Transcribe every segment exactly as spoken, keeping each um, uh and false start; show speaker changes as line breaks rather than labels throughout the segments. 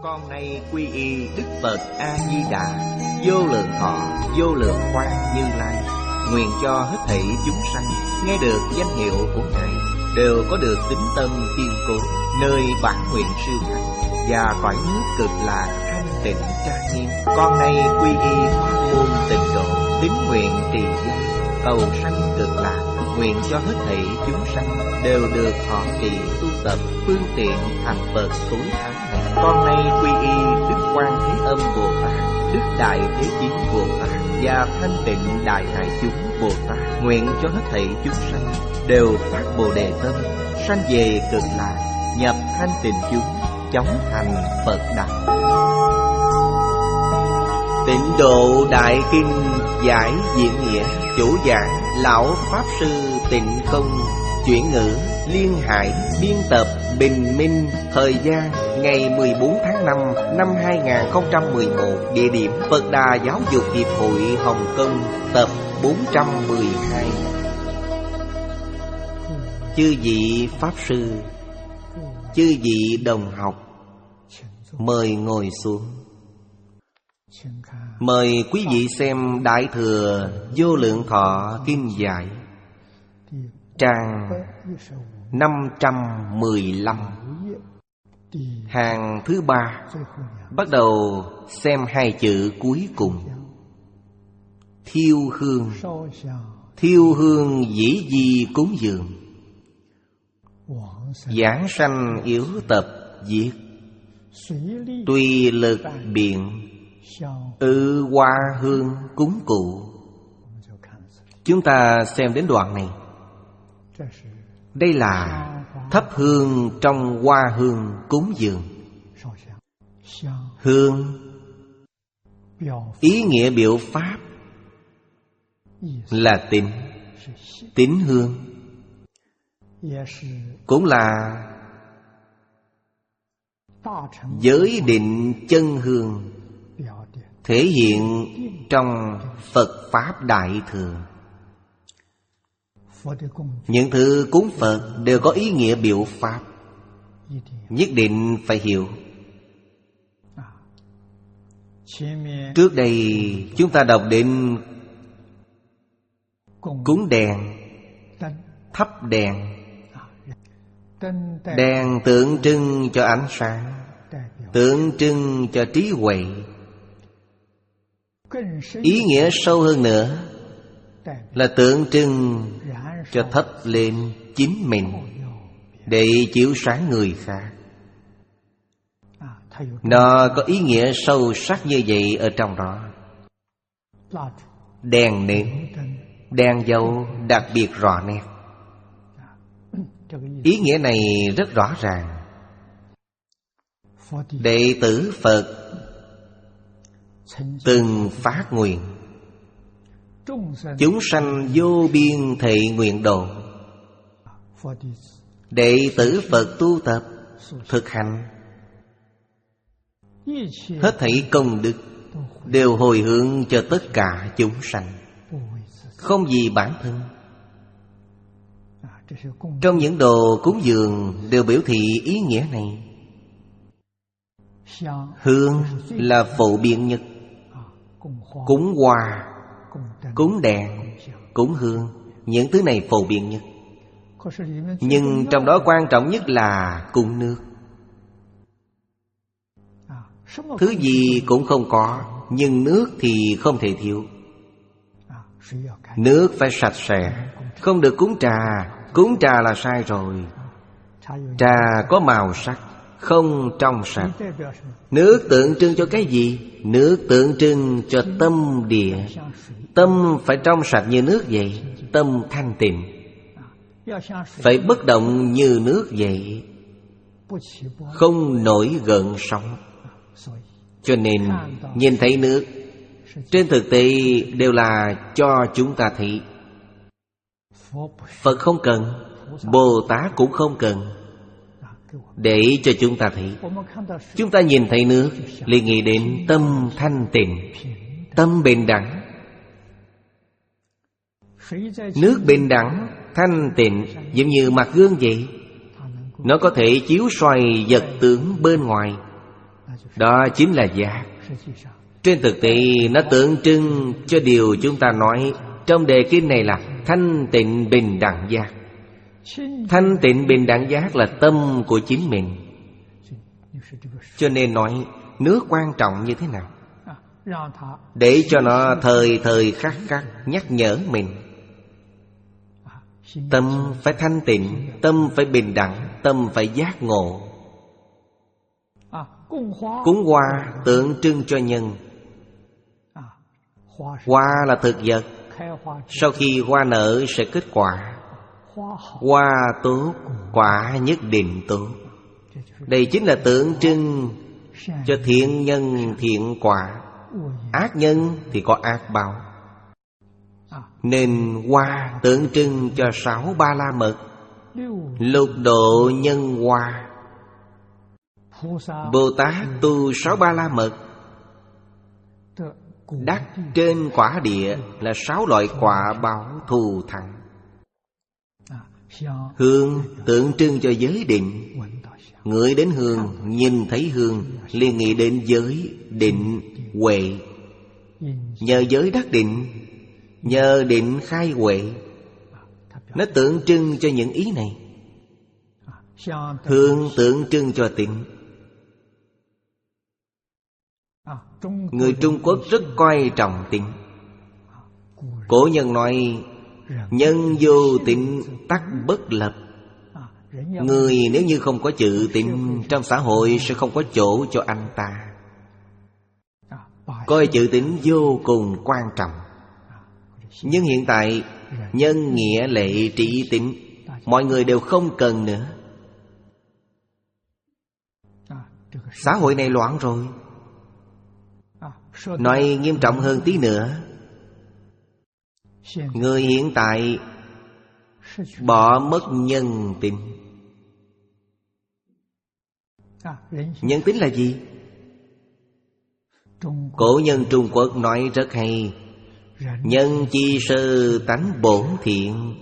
Con nay quy y Đức Phật A Di Đà, vô lượng thọ, vô lượng quang Như Lai. Nguyện cho hết thảy chúng sanh nghe được danh hiệu của Ngài đều có được tín tâm kiên cố, nơi bản nguyện siêu thắng và cõi nước cực lạc thanh tịnh trang nghiêm. Con nay quy y pháp môn tịnh độ, tín nguyện trì danh, cầu sanh cực lạc. Nguyện cho hết thảy chúng sanh đều được thọ trì tu tập phương tiện thành Phật tối thắng này. Con nay quy y Đức Quan Thế Âm Bồ Tát, Đức Đại Thế Chí Bồ Tát và Thanh Tịnh Đại Hải Chúng Bồ Tát. Nguyện cho hết thảy chúng sanh đều phát Bồ Đề tâm, sanh về cực lạc, nhập thanh tịnh chúng, chóng thành Phật đạo. Tịnh Độ Đại Kinh giải diễn nghĩa. Chủ giảng Lão Pháp Sư Tịnh Không. Chuyển ngữ Liên Hải. Biên tập Bình Minh. Thời gian ngày mười bốn tháng năm năm hai nghìn không trăm mười một. Địa điểm Phật Đà Giáo dục Hiệp hội Hồng Kông. Tập bốn trăm mười hai. Chư vị Pháp Sư, chư vị đồng học, mời ngồi xuống. Mời quý vị xem Đại Thừa Vô Lượng Thọ Kinh Giải, trang năm trăm mười lăm, hàng thứ ba. Bắt đầu xem hai chữ cuối cùng. Thiêu hương. Thiêu hương dĩ di cúng dường, giảng sanh yếu tập diệt, tùy lực biện, ư hoa hương cúng cụ. Chúng ta xem đến đoạn này. Đây là thắp hương trong hoa hương cúng dường. Hương ý nghĩa biểu pháp là tín. Tín hương cũng là giới định chân hương, thể hiện trong Phật Pháp Đại Thừa. Những thứ cúng Phật đều có ý nghĩa biểu pháp, nhất định phải hiểu. Trước đây chúng ta đọc đến cúng đèn, thắp đèn. Đèn tượng trưng cho ánh sáng, tượng trưng cho trí huệ. Ý nghĩa sâu hơn nữa là tượng trưng cho thắp lên chính mình để chiếu sáng người khác. Nó có ý nghĩa sâu sắc như vậy ở trong đó. Đèn nến, đèn dầu đặc biệt rõ nét. Ý nghĩa này rất rõ ràng. Đệ tử Phật từng phát nguyện, chúng sanh vô biên thệ nguyện độ. Đệ tử Phật tu tập, thực hành, hết thảy công đức đều hồi hướng cho tất cả chúng sanh, không vì bản thân. Trong những đồ cúng dường đều biểu thị ý nghĩa này. Hương là phổ biến nhất. Cúng hoa, cúng đèn, cúng hương, những thứ này phổ biến nhất. Nhưng trong đó quan trọng nhất là cúng nước. Thứ gì cũng không có, nhưng nước thì không thể thiếu. Nước phải sạch sẽ, không được cúng trà. Cúng trà là sai rồi. Trà có màu sắc, không trong sạch. Nước tượng trưng cho cái gì? Nước tượng trưng cho tâm địa. Tâm phải trong sạch như nước vậy, tâm thanh tịnh. Phải bất động như nước vậy, không nổi gợn sóng. Cho nên nhìn thấy nước, trên thực tế đều là cho chúng ta thấy. Phật không cần, Bồ Tát cũng không cần, để cho chúng ta thấy. Chúng ta nhìn thấy nước liền nghĩ đến tâm thanh tịnh, tâm bình đẳng. Nước bình đẳng, thanh tịnh, giống như mặt gương vậy. Nó có thể chiếu soi vật tướng bên ngoài. Đó chính là giác. Trên thực tế nó tượng trưng cho điều chúng ta nói trong đề kinh này là thanh tịnh bình đẳng giác. Thanh tịnh bình đẳng giác là tâm của chính mình. Cho nên nói nước quan trọng như thế nào, để cho nó thời thời khắc khắc nhắc nhở mình. Tâm phải thanh tịnh, tâm phải bình đẳng, tâm phải giác ngộ. Cúng hoa tượng trưng cho nhân. Hoa là thực vật, sau khi hoa nở sẽ kết quả. Hoa tốt, quả nhất định tốt. Đây chính là tượng trưng cho thiện nhân thiện quả, ác nhân thì có ác báo. Nên hoa tượng trưng cho sáu ba la mật, lục độ nhân hoa. Bồ Tát tu sáu ba la mật, đắc trên quả địa là sáu loại quả báo thù thắng. Hương tượng trưng cho giới định, ngửi đến hương, nhìn thấy hương, liền nghĩ đến giới, định, huệ. Nhờ giới đắc định, nhờ định khai huệ. Nó tượng trưng cho những ý này. Hương tượng trưng cho tịnh. Người Trung Quốc rất coi trọng tịnh. Cổ nhân nói nhân vô tịnh tắc bất lập. Người nếu như không có chữ tịnh, trong xã hội sẽ không có chỗ cho anh ta. Coi chữ tịnh vô cùng quan trọng. Nhưng hiện tại nhân nghĩa lệ trị tịnh, mọi người đều không cần nữa. Xã hội này loạn rồi. Nói nghiêm trọng hơn tí nữa, người hiện tại bỏ mất nhân tính. Nhân tính là gì? Cổ nhân Trung Quốc nói rất hay: nhân chi sơ tánh bổn thiện.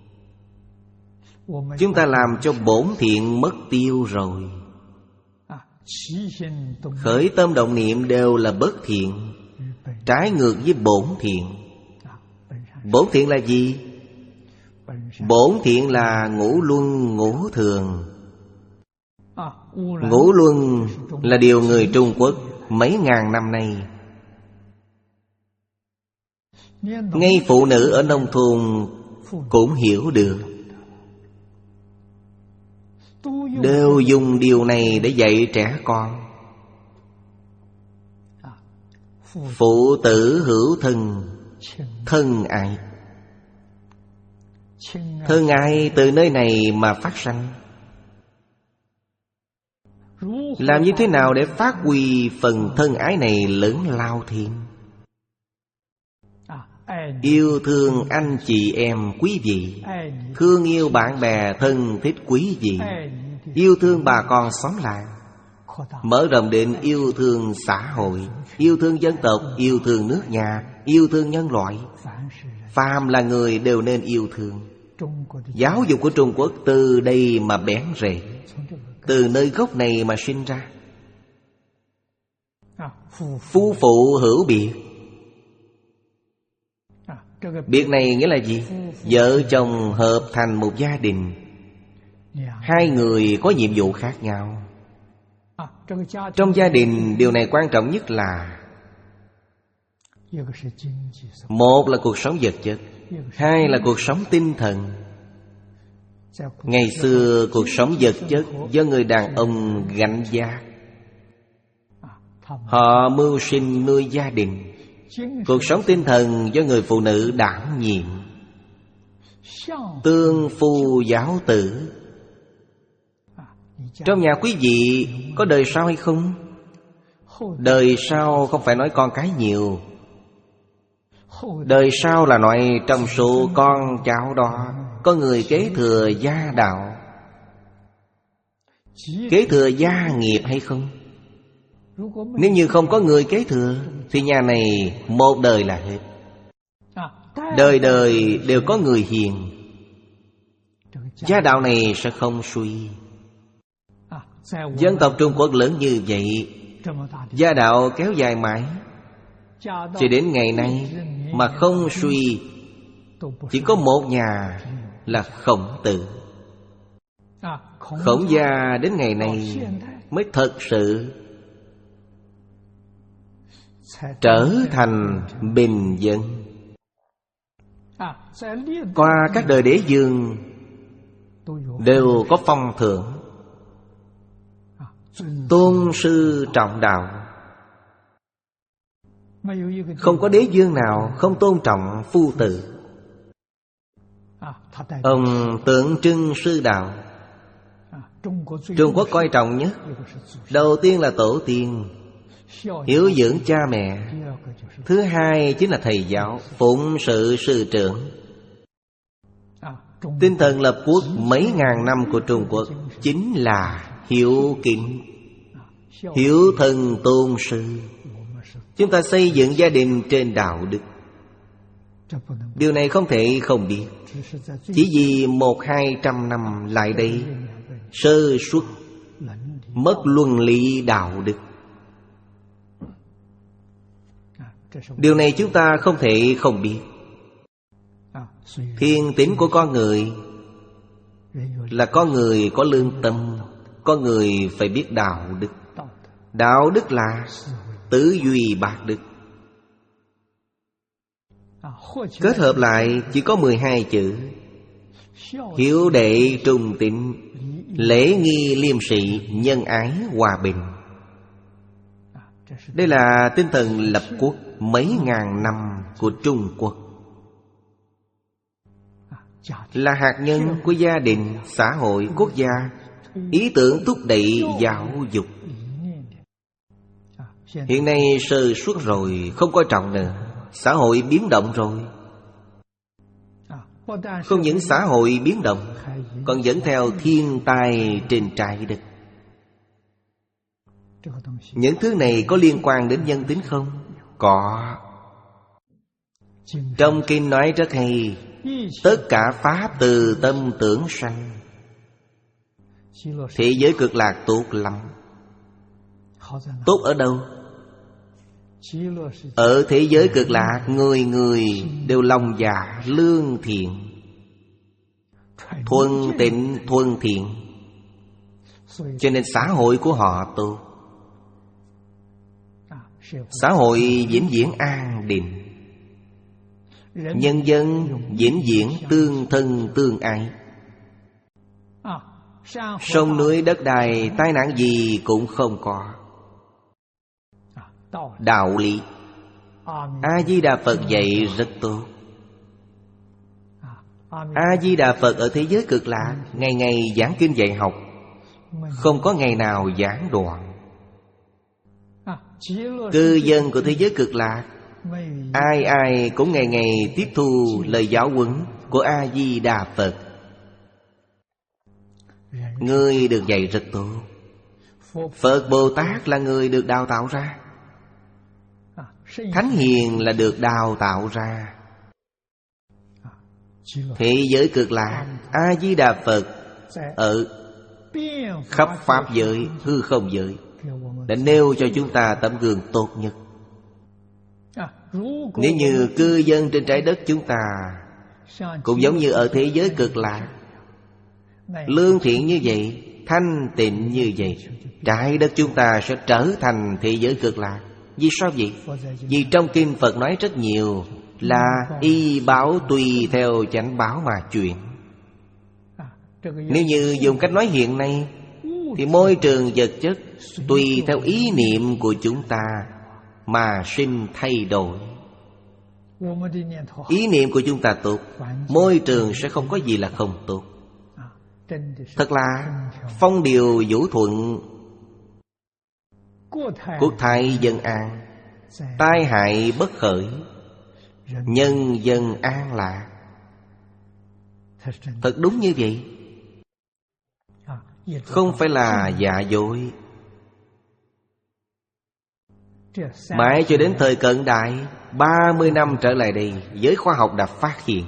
Chúng ta làm cho bổn thiện mất tiêu rồi. Khởi tâm động niệm đều là bất thiện, trái ngược với bổn thiện. Bổn thiện là gì? Bổn thiện là ngũ luân ngũ thường. Ngũ luân là điều người Trung Quốc mấy ngàn năm nay, ngay phụ nữ ở nông thôn cũng hiểu được, đều dùng điều này để dạy trẻ con. Phụ tử hữu thân, thân ái. Thân ái từ nơi này mà phát sanh. Làm như thế nào để phát huy phần thân ái này lớn lao thêm? Yêu thương anh chị em quý vị, thương yêu bạn bè thân thích quý vị, yêu thương bà con xóm làng, mở rộng đến yêu thương xã hội, yêu thương dân tộc, yêu thương nước nhà, yêu thương nhân loại. Phàm là người đều nên yêu thương. Giáo dục của Trung Quốc từ đây mà bén rễ, từ nơi gốc này mà sinh ra. Phu phụ hữu biệt. Biệt này nghĩa là gì? Vợ chồng hợp thành một gia đình, hai người có nhiệm vụ khác nhau. Trong gia đình, điều này quan trọng nhất là một là cuộc sống vật chất, hai là cuộc sống tinh thần. Ngày xưa cuộc sống vật chất do người đàn ông gánh vác, họ mưu sinh nuôi gia đình. Cuộc sống tinh thần do người phụ nữ đảm nhiệm, tương phu giáo tử. Trong nhà quý vị có đời sau hay không? Đời sau không phải nói con cái nhiều. Đời sau là nói trong số con cháu đó có người kế thừa gia đạo, kế thừa gia nghiệp hay không? Nếu như không có người kế thừa thì nhà này một đời là hết. Đời đời đều có người hiền, gia đạo này sẽ không suy. Dân tộc Trung Quốc lớn như vậy, Gia đạo kéo dài mãi cho đến ngày nay mà không suy. Chỉ có một nhà là Khổng Tử. Khổng gia đến ngày này mới thật sự trở thành bình dân. Qua các đời đế vương đều có phong thưởng, tôn sư trọng đạo. Không có đế vương nào không tôn trọng phu tử. Ông tượng trưng sư đạo. Trung Quốc coi trọng nhất, đầu tiên là tổ tiên, hiếu dưỡng cha mẹ. Thứ hai chính là thầy giáo, phụng sự sư trưởng. Tinh thần lập quốc mấy ngàn năm của Trung Quốc chính là hiếu kính, hiếu thân tôn sư. Chúng ta xây dựng gia đình trên đạo đức. Điều này không thể không biết. Chỉ vì một hai trăm năm lại đây sơ suất, mất luân lý đạo đức. Điều này chúng ta không thể không biết. Thiên tính của con người là con người có lương tâm. Con người phải biết đạo đức. Đạo đức là tứ duy bát đức. Kết hợp lại chỉ có mười hai chữ: hiếu đệ trung tín, lễ nghi liêm sĩ, nhân ái hòa bình. Đây là tinh thần lập quốc mấy ngàn năm của Trung Quốc. Là hạt nhân của gia đình, xã hội, quốc gia. Ý tưởng thúc đẩy giáo dục. Hiện nay sơ suất rồi, không coi trọng nữa. Xã hội biến động rồi. Không những xã hội biến động, còn dẫn theo thiên tai trên trái đất. Những thứ này có liên quan đến nhân tính không? Có. Trong kinh nói rất hay: tất cả pháp từ tâm tưởng sanh. Thế giới cực lạc tốt lắm. Tốt ở đâu? Ở thế giới cực lạc, người người đều lòng dạ lương thiện, thuần tịnh thuần thiện. Cho nên xã hội của họ tốt. Xã hội vĩnh viễn an định. Nhân dân vĩnh viễn tương thân tương ái. Sông núi đất đai, tai nạn gì cũng không có. Đạo lý A-di-đà Phật dạy rất tốt. A-di-đà Phật ở thế giới cực lạc ngày ngày giảng kinh dạy học, không có ngày nào giảng đoạn. Cư dân của thế giới cực lạc, ai ai cũng ngày ngày tiếp thu lời giáo huấn của A-di-đà Phật. Người được dạy rất tốt. Phật Bồ Tát là người được đào tạo ra. Thánh hiền là được đào tạo ra. Thế giới cực lạc, A-di-đà Phật ở khắp pháp giới, hư không giới, đã nêu cho chúng ta tấm gương tốt nhất. Nếu như cư dân trên trái đất chúng ta cũng giống như ở thế giới cực lạc, lương thiện như vậy, thanh tịnh như vậy, trái đất chúng ta sẽ trở thành thế giới cực lạc. Vì sao vậy? Vì trong kinh Phật nói rất nhiều là y báo tùy theo chánh báo mà chuyển. Nếu như dùng cách nói hiện nay thì môi trường vật chất tùy theo ý niệm của chúng ta mà sinh thay đổi. Ý niệm của chúng ta tốt, môi trường sẽ không có gì là không tốt. Thật là phong điều vũ thuận, quốc thái dân an, tai hại bất khởi, nhân dân an lạc. Thật đúng như vậy, không phải là giả dối. Mãi cho đến thời cận đại, ba mươi năm trở lại đây, giới khoa học đã phát hiện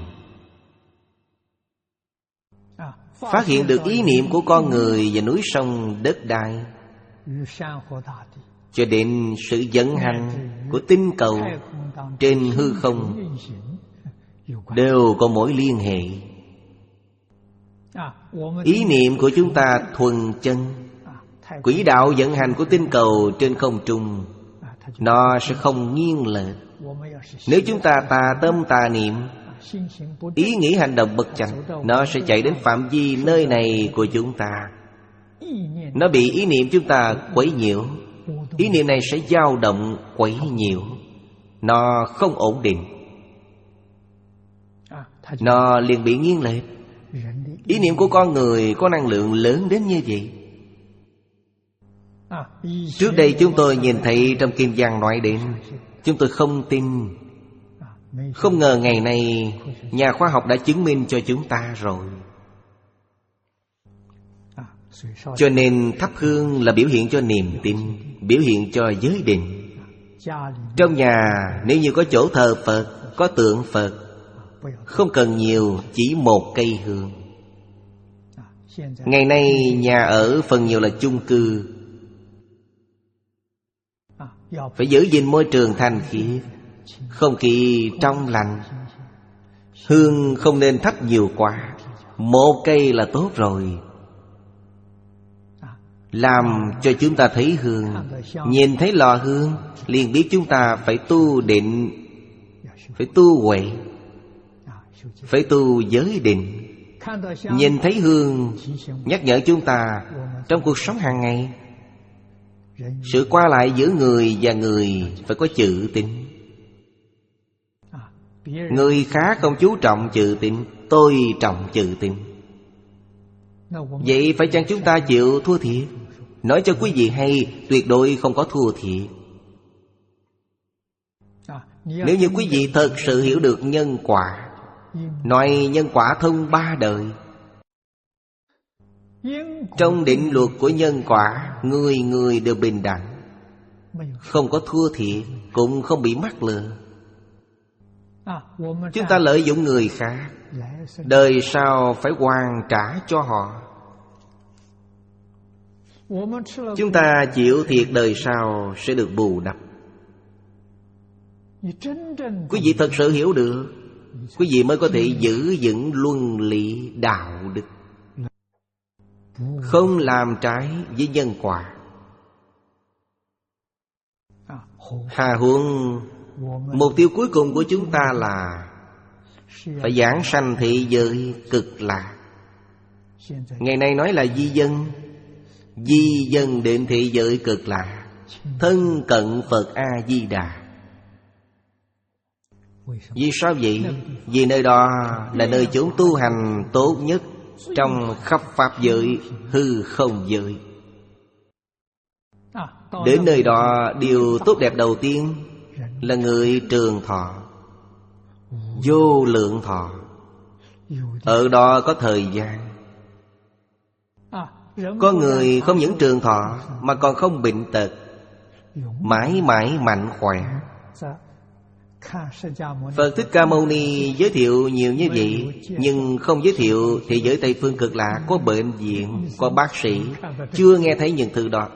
Phát hiện được ý niệm của con người và núi sông đất đai cho đến sự vận hành của tinh cầu trên hư không đều có mối liên hệ. Ý niệm của chúng ta thuần chân, quỹ đạo vận hành của tinh cầu trên không trung nó sẽ không nghiêng lệch. Nếu chúng ta tà tâm tà niệm, ý nghĩ hành động bất chánh, nó sẽ chạy đến phạm vi nơi này của chúng ta. Nó bị ý niệm chúng ta quấy nhiễu, ý niệm này sẽ dao động quấy nhiễu, nó không ổn định, nó liền bị nghiêng lệch. Ý niệm của con người có năng lượng lớn đến như vậy. Trước đây chúng tôi nhìn thấy trong Kim Giang nói đến, chúng tôi không tin. Không ngờ ngày nay nhà khoa học đã chứng minh cho chúng ta rồi. Cho nên thắp hương là biểu hiện cho niềm tin, biểu hiện cho giới định. Trong nhà nếu như có chỗ thờ Phật, có tượng Phật, không cần nhiều, chỉ một cây hương. Ngày nay nhà ở phần nhiều là chung cư, phải giữ gìn môi trường thanh khiết, không khí trong lành. Hương không nên thắp nhiều quá, một cây là tốt rồi. Làm cho chúng ta thấy hương, nhìn thấy lò hương, liền biết chúng ta phải tu định, phải tu huệ, phải tu giới định. Nhìn thấy hương nhắc nhở chúng ta trong cuộc sống hàng ngày, sự qua lại giữa người và người phải có chữ tín. Người khác không chú trọng chữ tín, tôi trọng chữ tín. Vậy phải chăng chúng ta chịu thua thiệt? Nói cho quý vị hay, tuyệt đối không có thua thiệt. Nếu như quý vị thật sự hiểu được nhân quả, nói nhân quả thông ba đời. Trong định luật của nhân quả, người người đều bình đẳng, không có thua thiệt, cũng không bị mắc lừa. Chúng ta lợi dụng người khác, đời sau phải hoàn trả cho họ. Chúng ta chịu thiệt đời sau sẽ được bù đắp. Quý vị thật sự hiểu được, quý vị mới có thể giữ vững luân lý đạo đức, không làm trái với nhân quả. Hà huống mục tiêu cuối cùng của chúng ta là phải giảng sanh thị giới cực lạc. Ngày nay nói là di dân, di dân đến thị giới cực lạc, thân cận Phật A-di-đà. Vì sao vậy? Vì nơi đó là nơi chốn tu hành tốt nhất trong khắp pháp giới, hư không giới. Đến nơi đó, điều tốt đẹp đầu tiên là người trường thọ, vô lượng thọ. Ở đó có thời gian. Có người không những trường thọ mà còn không bệnh tật, mãi mãi mạnh khỏe. Phật Thích Ca Mâu Ni giới thiệu nhiều như vậy, nhưng không giới thiệu thì giới Tây Phương Cực Lạc có bệnh viện, có bác sĩ, chưa nghe thấy những thứ đó.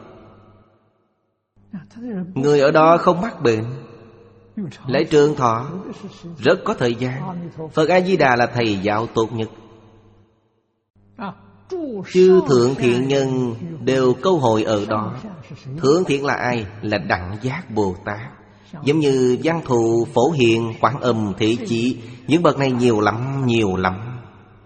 Người ở đó không mắc bệnh, lại trường thọ, rất có thời gian. Phật A-di-đà là thầy giáo tốt nhất. Chư thượng thiện nhân đều câu hội ở đó. Thượng thiện là ai? Là Đẳng Giác Bồ Tát. Giống như Văn Thù, Phổ Hiền, Quảng Âm, Thị Chỉ. Những bậc này nhiều lắm, nhiều lắm.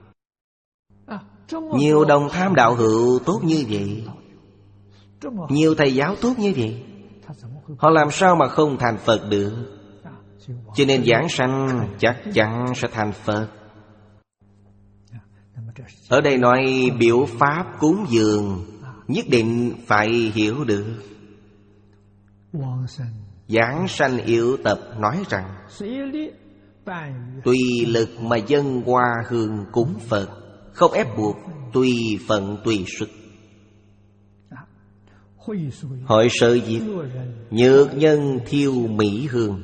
Nhiều đồng tham đạo hữu tốt như vậy, nhiều thầy giáo tốt như vậy, họ làm sao mà không thành Phật được? Cho nên giảng sanh chắc chắn sẽ thành Phật. Ở đây nói biểu pháp cúng dường, nhất định phải hiểu được. Giảng sanh yếu tập nói rằng tùy lực mà dâng hoa hương cúng Phật, không ép buộc, tùy phận tùy sức. Hội Sở Diệt, nhược nhân thiêu mỹ hương.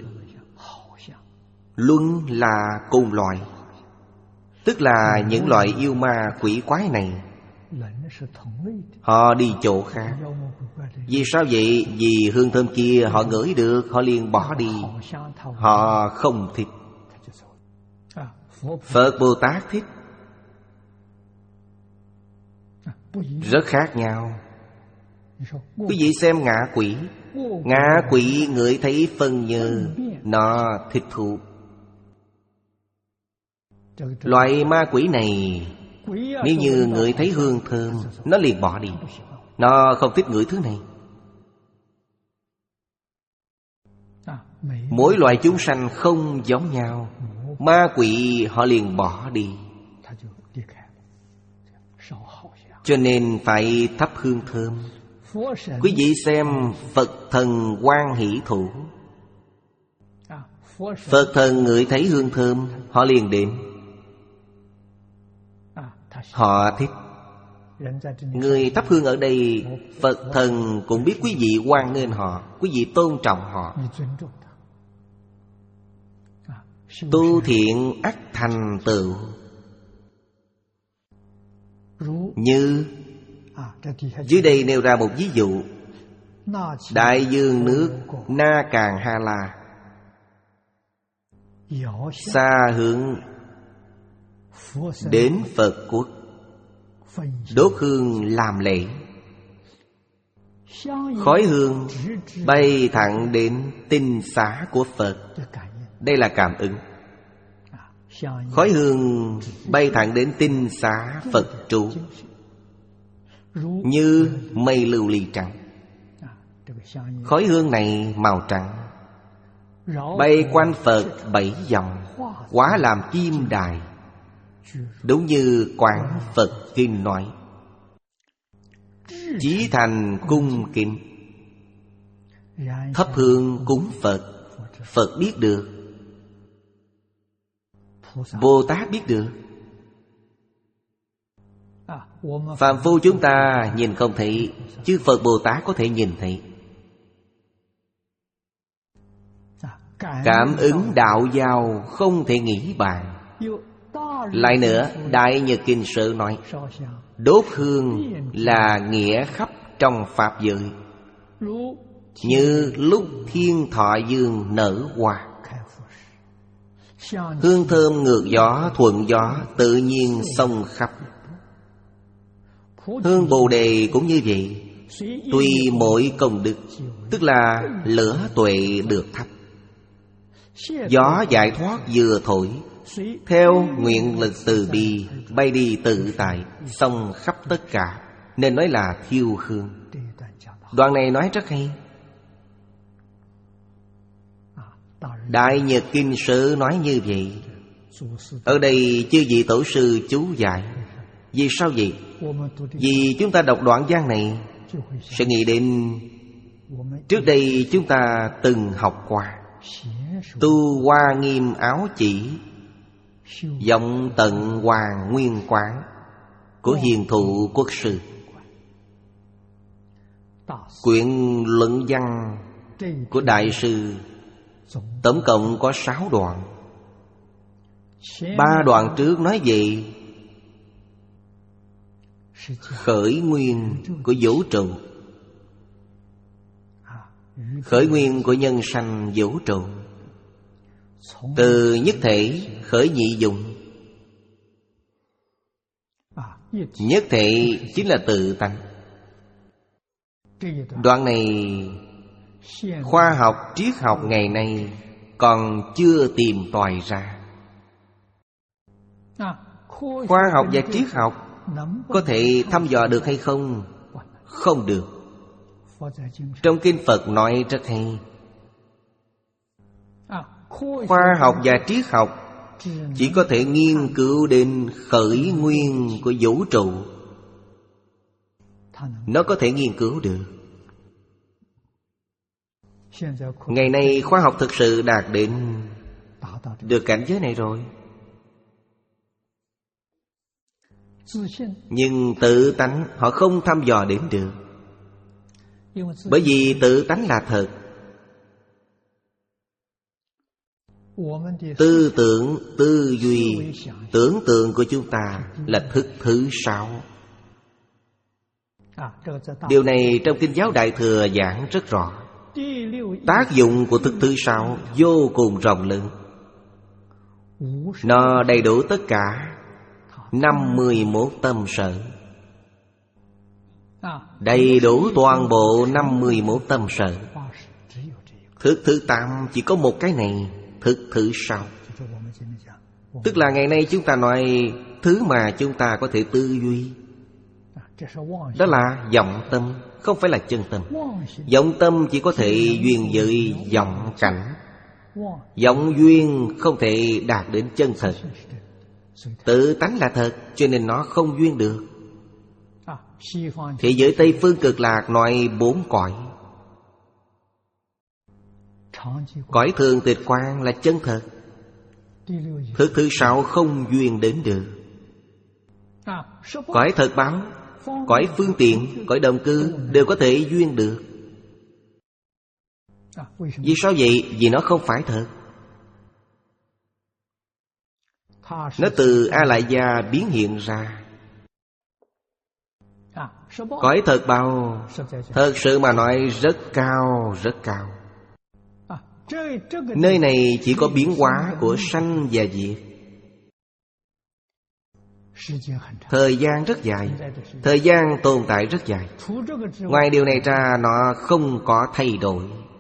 Luân là cùng loại, tức là những loại yêu ma quỷ quái này, họ đi chỗ khác. Vì sao vậy? Vì hương thơm kia họ ngửi được, họ liền bỏ đi. Họ không thích. Phật Bồ Tát thích. Rất khác nhau. Quý vị xem ngạ quỷ. Ngạ quỷ ngửi thấy phân nhơ, nó thích thú. Loại ma quỷ này, nếu như ngửi thấy hương thơm, nó liền bỏ đi. Nó không thích ngửi thứ này. Mỗi loại chúng sanh không giống nhau. Ma quỷ họ liền bỏ đi. Cho nên phải thắp hương thơm. Quý vị xem Phật thần Quan Hỷ Thủ. Phật thần ngửi thấy hương thơm, họ liền đến. Họ thích. Người thắp hương ở đây, Phật thần cũng biết quý vị hoan nghênh họ, quý vị tôn trọng họ. Tu thiện ắt thành tựu. Như dưới đây nêu ra một ví dụ. Đại dương nước Na Càn Ha La, xa hướng đến Phật quốc, đốt hương làm lễ. Khói hương bay thẳng đến tinh xá của Phật. Đây là cảm ứng. Khói hương bay thẳng đến tinh xá Phật trụ, như mây lưu ly trắng. Khói hương này màu trắng, bay quanh Phật bảy vòng, hóa làm kim đài. Đúng như Quán Phật Kinh nói: chí thành cung kính. Thắp hương cúng Phật, Phật biết được, Bồ Tát biết được. Phàm phu chúng ta nhìn không thấy, chứ Phật Bồ Tát có thể nhìn thấy. Cảm ứng đạo giao không thể nghĩ bàn. Lại nữa, Đại Nhật Kinh Sự nói: đốt hương là nghĩa khắp trong Pháp giới, như lúc thiên thọ dương nở hoa. Hương thơm ngược gió thuận gió, tự nhiên xông khắp. Hương Bồ Đề cũng như vậy. Tùy mỗi công đức, tức là lửa tuệ được thắp. Gió giải thoát vừa thổi, theo nguyện lực từ bi, bay đi tự tại, xông khắp tất cả. Nên nói là thiêu hương. Đoạn này nói rất hay. Đại Nhật Kinh Sự nói như vậy. Ở đây chư vị tổ sư chú giải. Vì sao vậy? Vì chúng ta đọc đoạn văn này sẽ nghĩ đến trước đây chúng ta từng học qua Tu Hoa Nghiêm Áo Chỉ, Vọng Tận Hoàng Nguyên Quán của Hiền Thụ Quốc Sư. Quyển luận văn của Đại sư tổng cộng có sáu đoạn. Ba đoạn trước nói về khởi nguyên của vũ trụ, khởi nguyên của nhân sanh vũ trụ. Từ nhất thể khởi nhị dụng. Nhất thể chính là tự tánh. Đoạn này khoa học triết học ngày nay còn chưa tìm tòi ra. Khoa học và triết học có thể thăm dò được hay không? Không được. Trong Kinh Phật nói rất hay. Khoa học và triết học chỉ có thể nghiên cứu đến khởi nguyên của vũ trụ. Nó có thể nghiên cứu được. Ngày nay khoa học thực sự đạt đến được cảnh giới này rồi. Nhưng tự tánh họ không thăm dò đến được. Bởi vì tự tánh là thật. Tư tưởng, tư duy, tưởng tượng của chúng ta là thức thứ sáu. Điều này trong Kinh Giáo Đại Thừa giảng rất rõ. Tác dụng của thức thứ sáu vô cùng rộng lớn. Nó đầy đủ tất cả năm mươi mốt tâm sở. Đầy đủ toàn bộ năm mươi mốt tâm sở. Thức thứ tám chỉ có một cái này, thức thứ sáu. Tức là ngày nay chúng ta nói thứ mà chúng ta có thể tư duy. Đó là vọng tâm, không phải là chân tâm. Vọng tâm chỉ có thể duyên với vọng cảnh. Vọng duyên không thể đạt đến chân thật. Tự tánh là thật, cho nên nó không duyên được. Thế giới Tây Phương Cực Lạc nói bốn cõi. Cõi thường tịch quang là chân thật. Thức thứ sáu không duyên đến được. Cõi thật báo, cõi phương tiện, cõi đồng cư đều có thể duyên được. Vì sao vậy? Vì nó không phải thật. Nó từ A Lại Gia biến hiện ra. Cõi thật báo, thật sự mà nói rất cao, rất cao. Nơi này chỉ có biến hóa của sanh và diệt. Thời gian rất dài. Thời gian tồn tại rất dài. Ngoài điều này ra, nó không có thay đổi.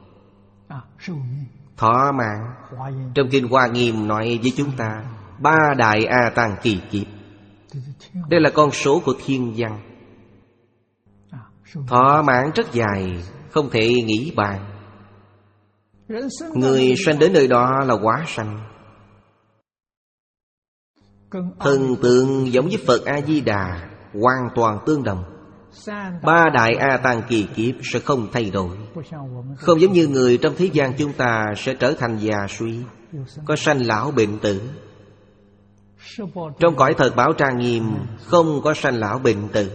Thọ mạng, trong Kinh Hoa Nghiêm nói với chúng ta ba đại A Tăng kỳ kiếp. Đây là con số của thiên văn. Thọ mạng rất dài, không thể nghĩ bàn. Người sanh đến nơi đó là hóa sanh. Thần tượng giống với Phật A-di-đà hoàn toàn tương đồng. Ba đại A Tăng kỳ kiếp sẽ không thay đổi. Không giống như người trong thế gian chúng ta sẽ trở thành già suy, có sanh lão bệnh tử. Trong cõi thật báo trang nghiêm không có sanh lão bệnh tử.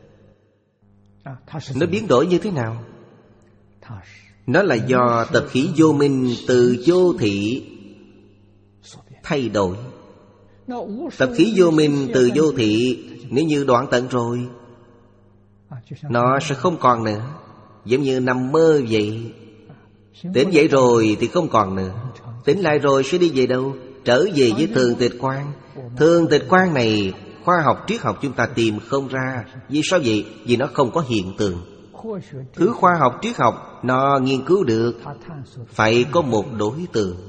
Nó biến đổi như thế nào? Nó là do tập khí vô minh từ vô thị thay đổi. Tập khí vô minh từ vô thị nếu như đoạn tận rồi, nó sẽ không còn nữa. Giống như nằm mơ vậy. Tỉnh dậy rồi thì không còn nữa. Tỉnh lại rồi sẽ đi về đâu? Trở về với thường tịch quang. Thường tịch quang này khoa học triết học chúng ta tìm không ra. Vì sao vậy? Vì nó không có hiện tượng. Thứ khoa học triết học nó nghiên cứu được phải có một đối tượng,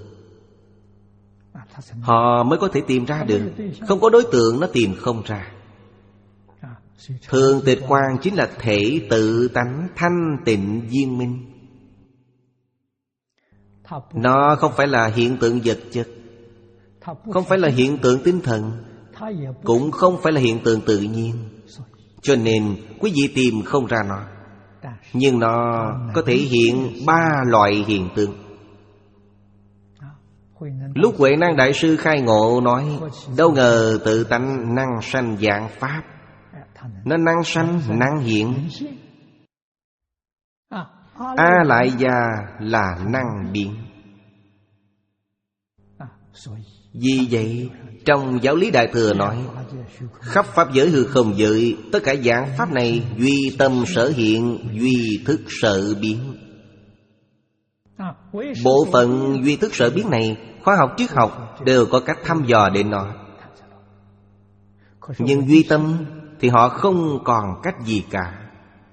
họ mới có thể tìm ra được. Không có đối tượng nó tìm không ra. Thường tịch quang chính là thể tự tánh thanh tịnh viên minh. Nó không phải là hiện tượng vật chất, không phải là hiện tượng tinh thần, cũng không phải là hiện tượng tự nhiên. Cho nên quý vị tìm không ra nó. Nhưng nó có thể hiện ba loại hiện tượng. Lúc Huệ Năng Đại Sư khai ngộ nói, đâu ngờ tự tánh năng sanh vạn pháp. Nó năng sanh, năng hiện. A Lại Gia là năng biến. Vì vậy trong giáo lý Đại Thừa nói, khắp pháp giới hư không giới, tất cả dạng pháp này duy tâm sở hiện, duy thức sở biến. Bộ phận duy thức sở biến này, khoa học triết học đều có cách thăm dò để nó. Nhưng duy tâm thì họ không còn cách gì cả.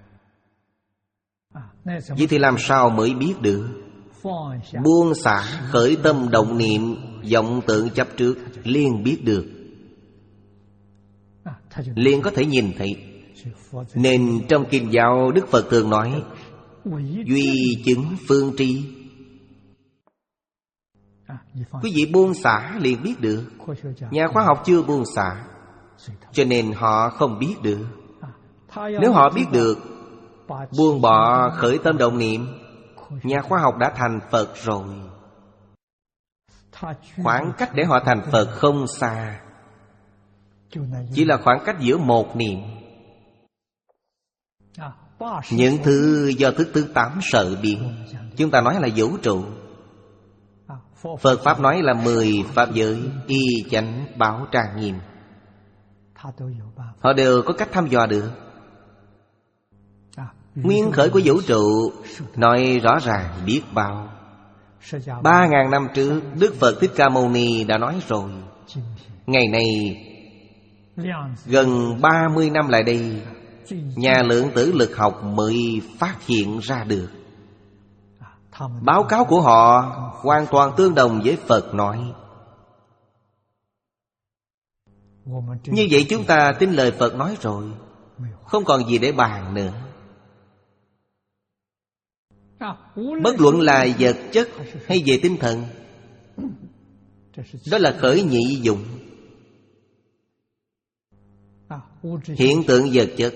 Vậy thì làm sao mới biết được? Buông xả khởi tâm động niệm, vọng tưởng chấp trước, liền biết được, liền có thể nhìn thấy. Nên trong Kinh Giáo Đức Phật thường nói duy chứng phương tri. Quý vị buông xả liền biết được. Nhà khoa học chưa buông xả, cho nên họ không biết được. Nếu họ biết được, buông bỏ khởi tâm động niệm, nhà khoa học đã thành Phật rồi. Khoảng cách để họ thành Phật không xa, chỉ là khoảng cách giữa một niệm. Những thứ do thức thứ tám sở biến, chúng ta nói là vũ trụ. Phật Pháp nói là mười pháp giới, y chánh bảo trang nghiêm. Họ đều có cách thăm dò được. Nguyên khởi của vũ trụ nói rõ ràng biết bao. Ba ngàn năm trước Đức Phật Thích Ca Mâu Ni đã nói rồi. Ngày nay gần ba mươi năm lại đây, nhà lượng tử lực học mới phát hiện ra được. Báo cáo của họ hoàn toàn tương đồng với Phật nói. Như vậy chúng ta tin lời Phật nói rồi, không còn gì để bàn nữa. Bất luận là vật chất hay về tinh thần, đó là khởi nhị dụng. Hiện tượng vật chất,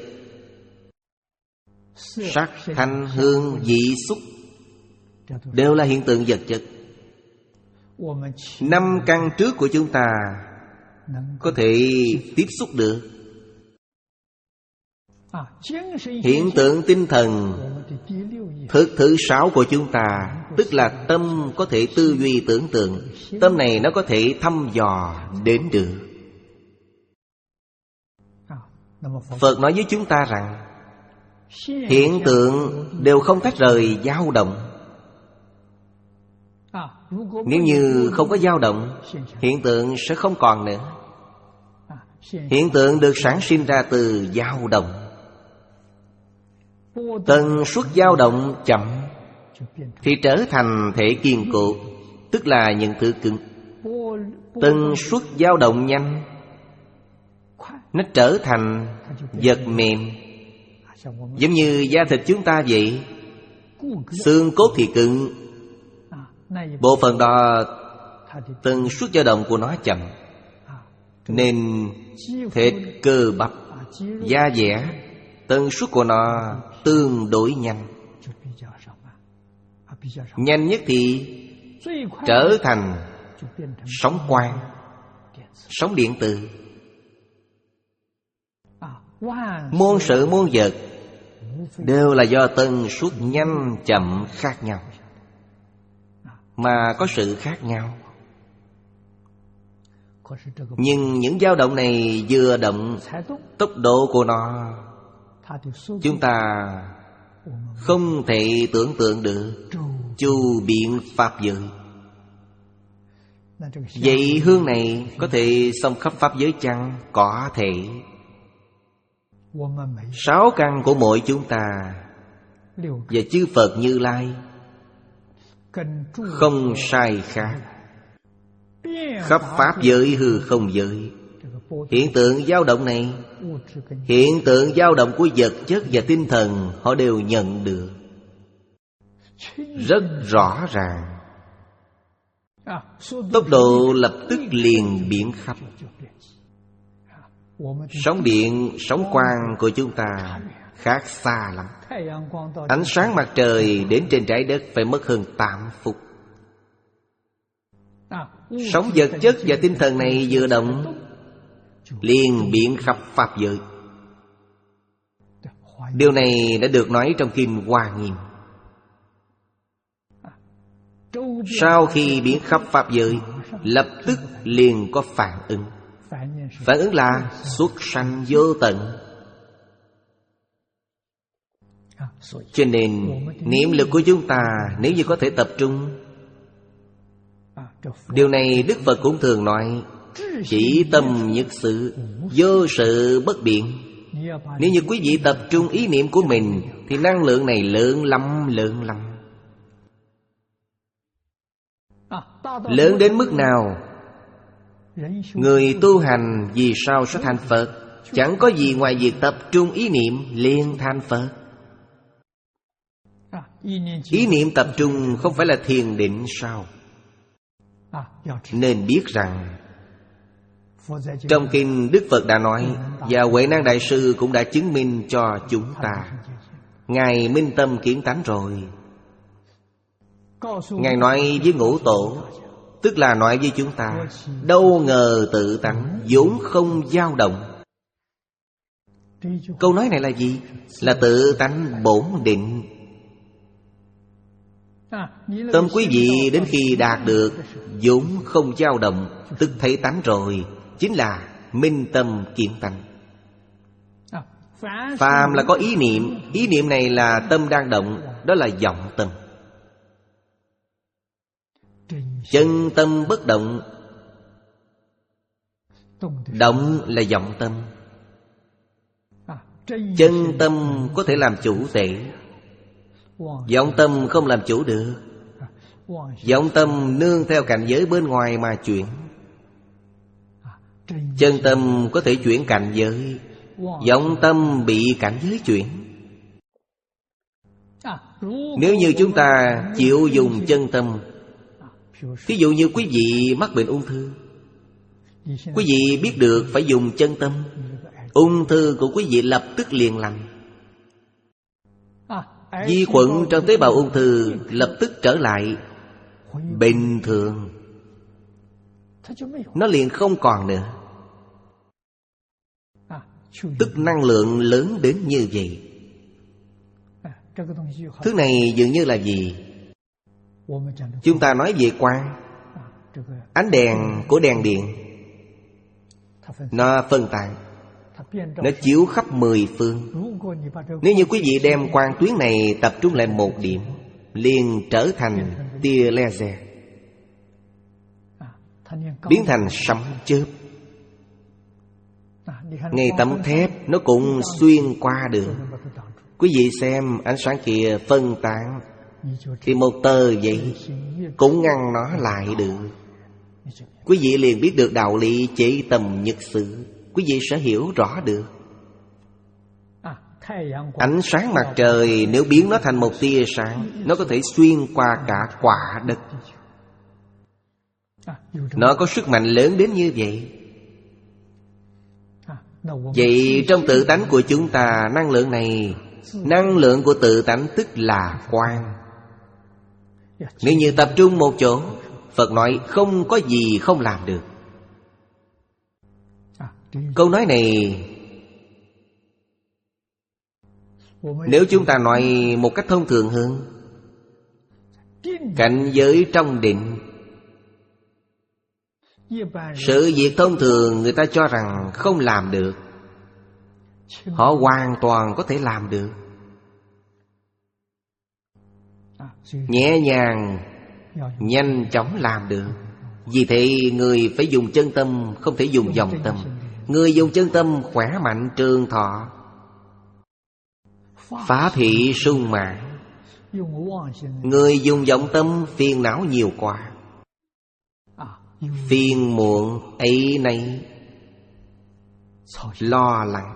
sắc, thanh, hương, vị, xúc đều là hiện tượng vật chất. Năm căn trước của chúng ta có thể tiếp xúc được. Hiện tượng tinh thần, thức thứ sáu của chúng ta, tức là tâm có thể tư duy tưởng tượng. Tâm này nó có thể thăm dò đến được. Phật nói với chúng ta rằng hiện tượng đều không tách rời dao động. Nếu như không có dao động, hiện tượng sẽ không còn nữa. Hiện tượng được sản sinh ra từ dao động. Tần suất dao động chậm thì trở thành thể kiên cố, tức là những thứ cứng. Tần suất dao động nhanh, nó trở thành vật mềm. Giống như da thịt chúng ta vậy, xương cốt thì cứng, bộ phận đó tần suất dao động của nó chậm, nên thịt, cơ bắp, da dẻ, tần suất của nó tương đối nhanh. Nhanh nhất thì trở thành sóng quang, sóng điện từ. Muôn sự muôn vật đều là do tần suất nhanh chậm khác nhau mà có sự khác nhau. Nhưng những dao động này vừa động, tốc độ của nó chúng ta không thể tưởng tượng được. Chu biện pháp giới. Vậy hương này có thể xông khắp pháp giới chăng? Có thể. Sáu căn của mỗi chúng ta và chư Phật Như Lai không sai khác. Khắp pháp giới hư không giới, hiện tượng dao động này, hiện tượng dao động của vật chất và tinh thần, họ đều nhận được rất rõ ràng. Tốc độ lập tức liền biến khắp. Sóng điện, sóng quang của chúng ta khác xa lắm. Ánh sáng mặt trời đến trên trái đất phải mất hơn tám phút. Sóng vật chất và tinh thần này vừa động liền biến khắp pháp giới. Điều này đã được nói trong Kinh Hoa Nghiêm. Sau khi biến khắp pháp giới, lập tức liền có phản ứng. Phản ứng là xuất sanh vô tận. Cho nên niệm lực của chúng ta nếu như có thể tập trung, điều này Đức Phật cũng thường nói, chỉ tâm nhất sự, vô sự bất biện. Nếu như quý vị tập trung ý niệm của mình thì năng lượng này lớn lắm, lớn lắm. Lớn đến mức nào? Người tu hành vì sao sẽ thành Phật? Chẳng có gì ngoài việc tập trung ý niệm liền thành Phật. Ý niệm tập trung không phải là thiền định sao? Nên biết rằng trong kinh Đức Phật đã nói, và Huệ Năng Đại Sư cũng đã chứng minh cho chúng ta. Ngài minh tâm kiến tánh rồi. Ngài nói với Ngũ Tổ, tức là nói với chúng ta, đâu ngờ tự tánh vốn không dao động. Câu nói này là gì? Là tự tánh bổn định. Tâm quý vị đến khi đạt được vốn không dao động, tức thấy tánh rồi, chính là minh tâm kiến tánh. Phàm là có ý niệm. Ý niệm này là tâm đang động, đó là vọng tâm. Chân tâm bất động. Động là vọng tâm. Chân tâm có thể làm chủ thể, vọng tâm không làm chủ được. Vọng tâm nương theo cảnh giới bên ngoài mà chuyển. Chân tâm có thể chuyển cảnh giới, vọng tâm bị cảnh giới chuyển. Nếu như chúng ta chịu dùng chân tâm, ví dụ như quý vị mắc bệnh ung thư, quý vị biết được phải dùng chân tâm, ung thư của quý vị lập tức liền lành. Vi khuẩn trong tế bào ung thư lập tức trở lại bình thường, nó liền không còn nữa. Tức năng lượng lớn đến như vậy. Thứ này dường như là gì? Chúng ta nói về quang. Ánh đèn của đèn điện, nó phân tán, nó chiếu khắp mười phương. Nếu như quý vị đem quang tuyến này tập trung lại một điểm, liền trở thành tia laser, biến thành sấm chớp. Ngay tấm thép nó cũng xuyên qua được. Quý vị xem ánh sáng kia phân tán, thì một tờ vậy cũng ngăn nó lại được. Quý vị liền biết được đạo lý chế tâm nhất sự. Quý vị sẽ hiểu rõ được. Ánh sáng mặt trời nếu biến nó thành một tia sáng, nó có thể xuyên qua cả quả đất. Nó có sức mạnh lớn đến như vậy. Vậy trong tự tánh của chúng ta, năng lượng này, năng lượng của tự tánh tức là quang. Nếu như tập trung một chỗ, Phật nói không có gì không làm được. Câu nói này, nếu chúng ta nói một cách thông thường hơn, cảnh giới trong định, sự việc thông thường người ta cho rằng không làm được, họ hoàn toàn có thể làm được. Nhẹ nhàng, nhanh chóng làm được. Vì thế người phải dùng chân tâm, không thể dùng vọng tâm. Người dùng chân tâm khỏe mạnh trường thọ, phá thị sung mãn. Người dùng vọng tâm phiền não nhiều quá, phiền muộn ấy nấy, lo lắng.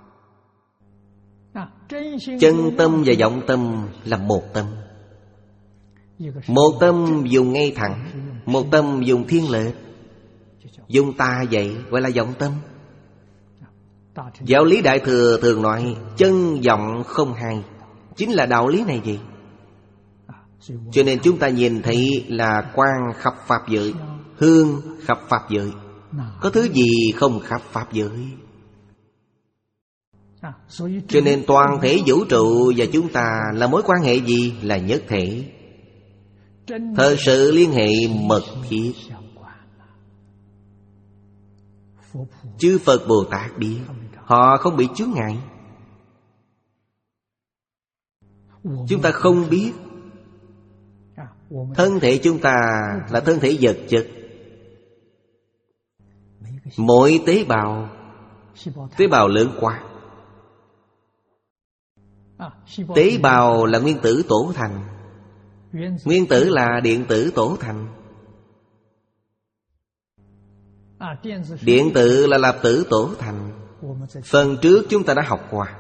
Chân tâm và vọng tâm là một tâm. Một tâm dùng ngay thẳng, một tâm dùng thiên lệch, dùng tà dạy gọi là vọng tâm. Giáo lý Đại Thừa thường nói chân vọng không hai, chính là đạo lý này vậy. Cho nên chúng ta nhìn thấy là quang khắp pháp giới, hương khắp pháp giới. Có thứ gì không khắp pháp giới? Cho nên toàn thể vũ trụ và chúng ta là mối quan hệ gì? Là nhất thể. Thật sự liên hệ mật thiết. Chư Phật Bồ Tát biết, họ không bị chướng ngại. Chúng ta không biết. Thân thể chúng ta là thân thể vật chất. Mỗi tế bào, tế bào lớn quá. Tế bào là nguyên tử tổ thành. Nguyên tử là điện tử tổ thành. Điện tử là lạp tử tổ thành. Phần trước chúng ta đã học qua.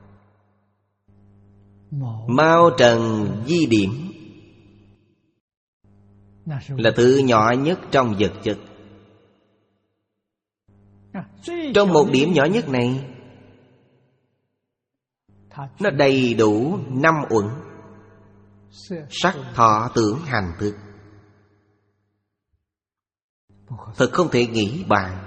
Mao trần di điểm là thứ nhỏ nhất trong vật chất. Trong một điểm nhỏ nhất này, nó đầy đủ năm uẩn: sắc, thọ, tưởng, hành, thức. Thật không thể nghĩ bàn.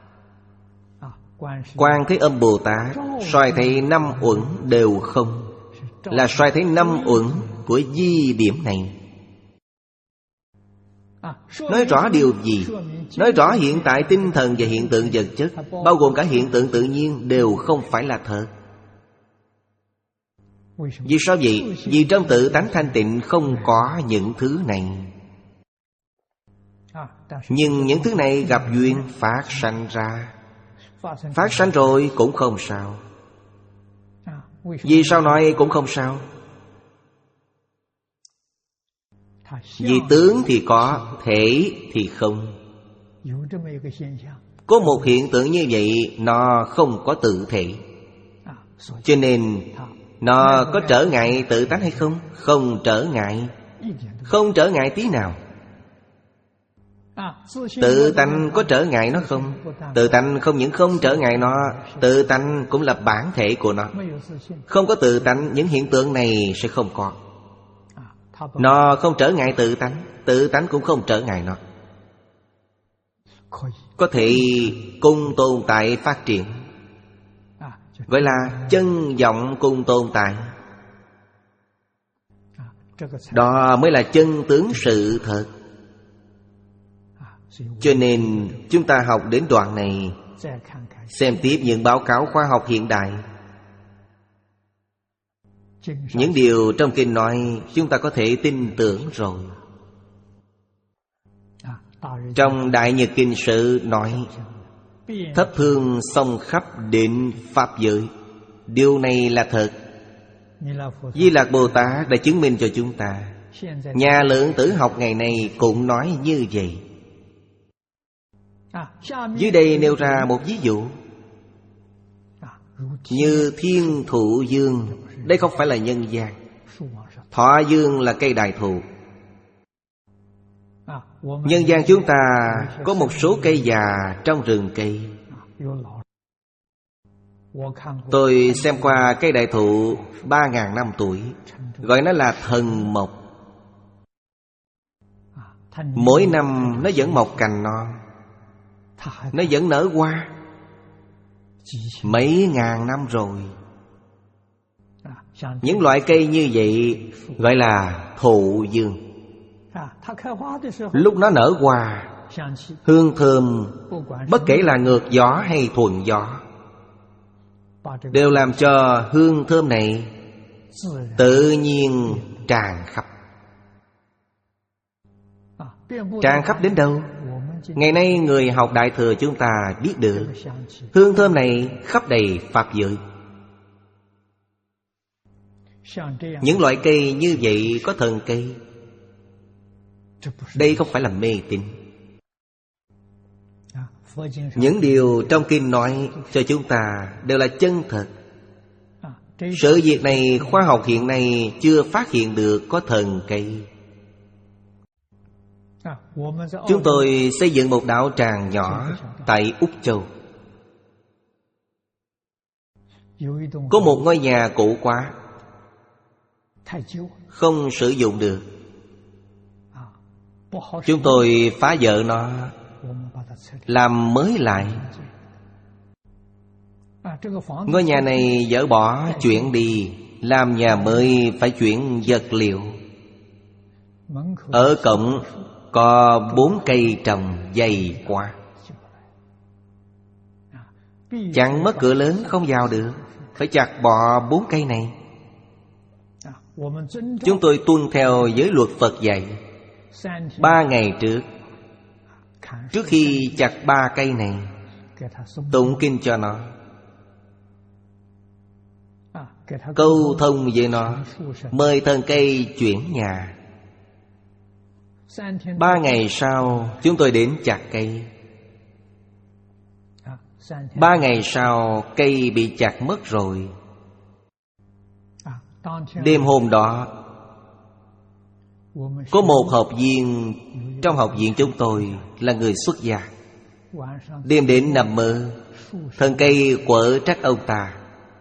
Quan Thế Âm Bồ Tát soi thấy năm uẩn đều không, là soi thấy năm uẩn của di điểm này. Nói rõ điều gì? Nói rõ hiện tại tinh thần và hiện tượng vật chất, bao gồm cả hiện tượng tự nhiên, đều không phải là thật. Vì sao vậy? Vì trong tự tánh thanh tịnh không có những thứ này. Nhưng những thứ này gặp duyên phát sanh ra. Phát sanh rồi cũng không sao. Vì sao nói cũng không sao? Vì tướng thì có, thể thì không. Có một hiện tượng như vậy, nó không có tự thể. Cho nên nó có trở ngại tự tánh hay không? Không trở ngại. Không trở ngại tí nào. Tự tánh có trở ngại nó không? Tự tánh không những không trở ngại nó, tự tánh cũng là bản thể của nó. Không có tự tánh, những hiện tượng này sẽ không có. Nó không trở ngại tự tánh, tự tánh cũng không trở ngại nó. Có thể cùng tồn tại phát triển, gọi là chân vọng cùng tồn tại. Đó mới là chân tướng sự thật. Cho nên chúng ta học đến đoạn này, xem tiếp những báo cáo khoa học hiện đại. Những điều trong kinh nói chúng ta có thể tin tưởng rồi. Trong Đại Nhật Kinh Sự nói thấp thương song khắp định pháp giới. Điều này là thật. Di Lạc Bồ Tát đã chứng minh cho chúng ta. Nhà lượng tử học ngày nay cũng nói như vậy. Dưới đây nêu ra một ví dụ. Như thiên thụ dương. Đây không phải là nhân gian. Thọ dương là cây đại thụ. Nhân gian chúng ta có một số cây già trong rừng cây. Tôi xem qua cây đại thụ ba ngàn năm tuổi, gọi nó là thần mộc. Mỗi năm nó vẫn mọc cành non, nó vẫn nở hoa. Mấy ngàn năm rồi. Những loại cây như vậy gọi là thụ dương. Lúc nó nở hoa, hương thơm, bất kể là ngược gió hay thuận gió, đều làm cho hương thơm này tự nhiên tràn khắp. Tràn khắp đến đâu? Ngày nay người học Đại Thừa chúng ta biết được, hương thơm này khắp đầy pháp giới. Những loại cây như vậy có thần cây. Đây không phải là mê tín. Những điều trong kinh nói cho chúng ta đều là chân thật. Sự việc này khoa học hiện nay chưa phát hiện được có thần cây. Chúng tôi xây dựng một đạo tràng nhỏ tại Úc Châu. Có một ngôi nhà cũ quá, không sử dụng được. Chúng tôi phá vỡ nó, làm mới lại. Ngôi nhà này dỡ bỏ chuyển đi, làm nhà mới phải chuyển vật liệu. Ở cổng có bốn cây trồng dày quá, chặn mất cửa lớn không vào được, phải chặt bỏ bốn cây này. Chúng tôi tuân theo giới luật Phật dạy. Ba ngày trước, trước khi chặt ba cây này, tụng kinh cho nó, câu thông với nó, mời thần cây chuyển nhà. Ba ngày sau chúng tôi đến chặt cây. Ba ngày sau cây bị chặt mất rồi. Đêm hôm đó, có một học viên trong học viện chúng tôi là người xuất gia. Đêm đến nằm mơ, thần cây quở trách ông ta,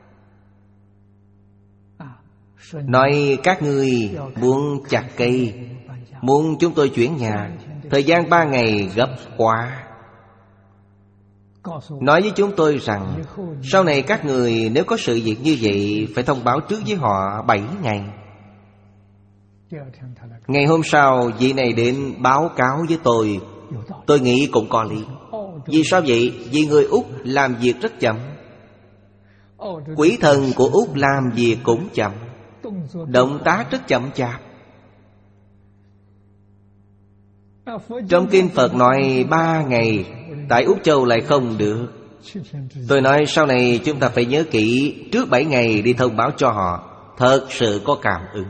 nói các ngươi muốn chặt cây, muốn chúng tôi chuyển nhà, thời gian ba ngày gấp quá. Nói với chúng tôi rằng sau này các người nếu có sự việc như vậy phải thông báo trước với họ bảy ngày. Ngày hôm sau vị này đến báo cáo với tôi. Tôi nghĩ cũng có lý. Vì sao vậy? Vì người Úc làm việc rất chậm. Quỷ thần của Úc làm việc cũng chậm. động tác rất chậm chạp. Trong kinh Phật nói ba ngày, tại Úc Châu lại không được. Tôi nói sau này chúng ta phải nhớ kỹ, trước bảy ngày đi thông báo cho họ. Thật sự có cảm ứng.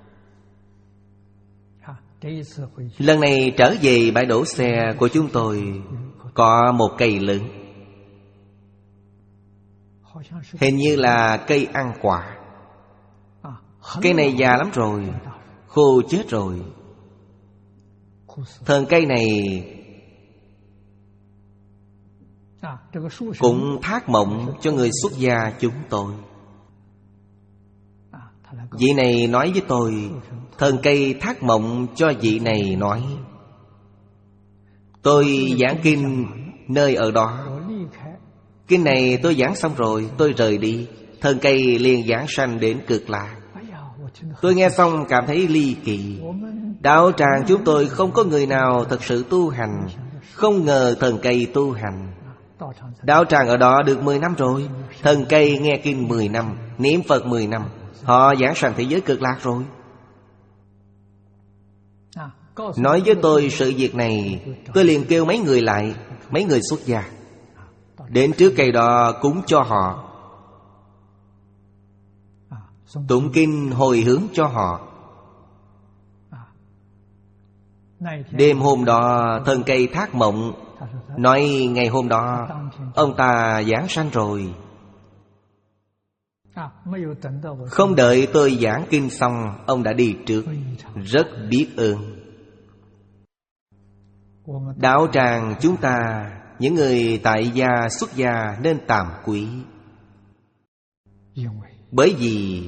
Lần này trở về bãi đổ xe của chúng tôi, có một cây lớn, hình như là cây ăn quả. Cây này già lắm rồi, khô chết rồi. Thân cây này cũng thác mộng cho người xuất gia chúng tôi. Vị này nói với tôi, thân cây thác mộng cho vị này nói. Tôi giảng kinh nơi ở đó. Kinh này tôi giảng xong rồi, tôi rời đi. Thân cây liền giảng sanh đến Cực Lạc. Tôi nghe xong cảm thấy ly kỳ. Đạo tràng chúng tôi không có người nào thật sự tu hành. Không ngờ thần cây tu hành. Đạo tràng ở đó được mười năm rồi. Thần cây nghe kinh mười năm, niệm Phật mười năm. Họ giảng sanh thế giới Cực Lạc rồi. Nói với tôi sự việc này, tôi liền kêu mấy người lại, mấy người xuất gia, đến trước cây đó cúng cho họ, tụng kinh hồi hướng cho họ. Đêm hôm đó thân cây thác mộng nói ngày hôm đó ông ta giảng sanh rồi. Không đợi tôi giảng kinh xong, ông đã đi trước. Rất biết ơn. Đạo tràng chúng ta, những người tại gia xuất gia nên tàm quý. Bởi vì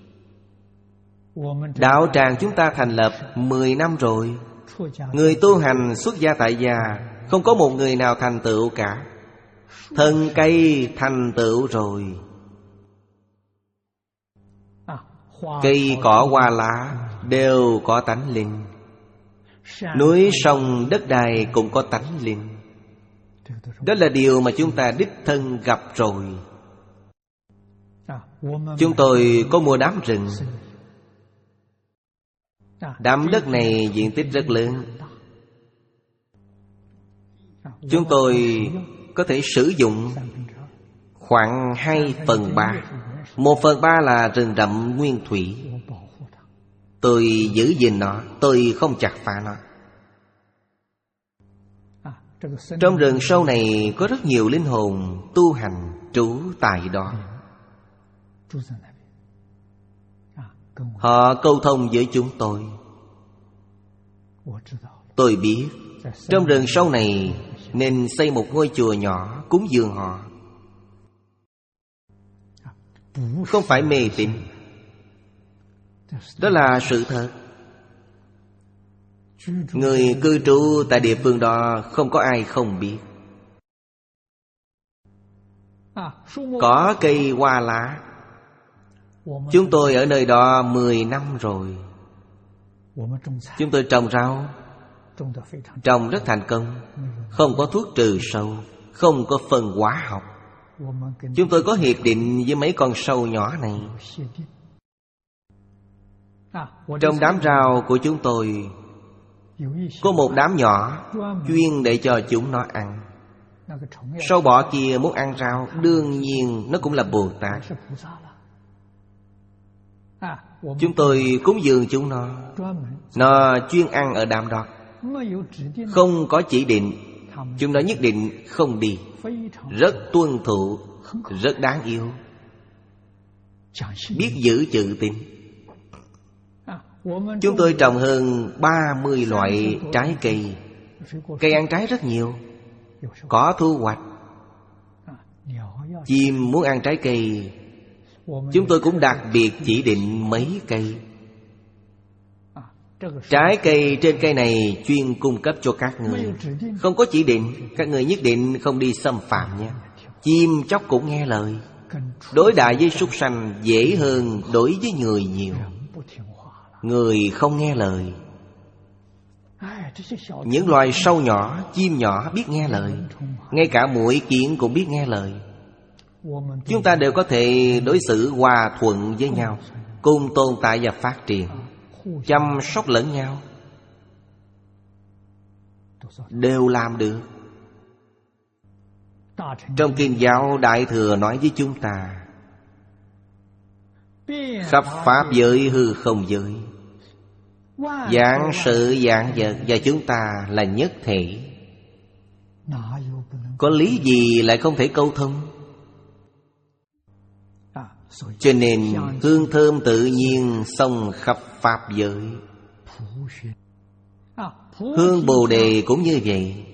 đạo tràng chúng ta thành lập mười năm rồi. Người tu hành xuất gia tại gia không có một người nào thành tựu cả. Thân cây thành tựu rồi. Cây cỏ hoa lá đều có tánh linh. Núi sông đất đai cũng có tánh linh. Đó là điều mà chúng ta đích thân gặp rồi. Chúng tôi có mua đám rừng. Đám đất này diện tích rất lớn. Chúng tôi có thể sử dụng khoảng hai phần ba. Một phần ba là rừng rậm nguyên thủy. Tôi giữ gìn nó, tôi không chặt phá nó. Trong rừng sâu này có rất nhiều linh hồn tu hành trú tại đó. Họ câu thông với chúng tôi. Tôi biết trong rừng sâu này nên xây một ngôi chùa nhỏ cúng dường họ. Không phải mê tín, đó là sự thật. Người cư trú tại địa phương đó không có ai không biết. Có cây hoa lá. Chúng tôi ở nơi đó mười năm rồi. Chúng tôi trồng rau, trồng rất thành công. Không có thuốc trừ sâu, không có phân hóa học. Chúng tôi có hiệp định với mấy con sâu nhỏ này. Trong đám rau của chúng tôi có một đám nhỏ chuyên để cho chúng nó ăn. Sâu bọ kia muốn ăn rau, đương nhiên nó cũng là Bồ Tát. Chúng tôi cúng dường chúng nó. Nó chuyên ăn ở đám đó. Không có chỉ định, chúng nó nhất định không đi. Rất tuân thủ, rất đáng yêu, biết giữ chữ tín. Chúng tôi trồng hơn ba mươi loại trái cây. Cây ăn trái rất nhiều, có thu hoạch. Chim muốn ăn trái cây, chúng tôi cũng đặc biệt chỉ định mấy cây. Trái cây trên cây này chuyên cung cấp cho các người. Không có chỉ định, các người nhất định không đi xâm phạm nha. Chim chóc cũng nghe lời. Đối đãi với súc sanh dễ hơn đối với người nhiều. Người không nghe lời. Những loài sâu nhỏ, chim nhỏ biết nghe lời. Ngay cả muỗi kiến cũng biết nghe lời. Chúng ta đều có thể đối xử hòa thuận với nhau. cùng tồn tại và phát triển, chăm sóc lẫn nhau, đều làm được. Trong Kinh giáo Đại Thừa nói với chúng ta, khắp pháp giới hư không giới, vạn sự vạn vật và chúng ta là nhất thể. Có lý gì lại không thể câu thông? Cho nên hương thơm tự nhiên xông khắp pháp giới. Hương Bồ Đề cũng như vậy.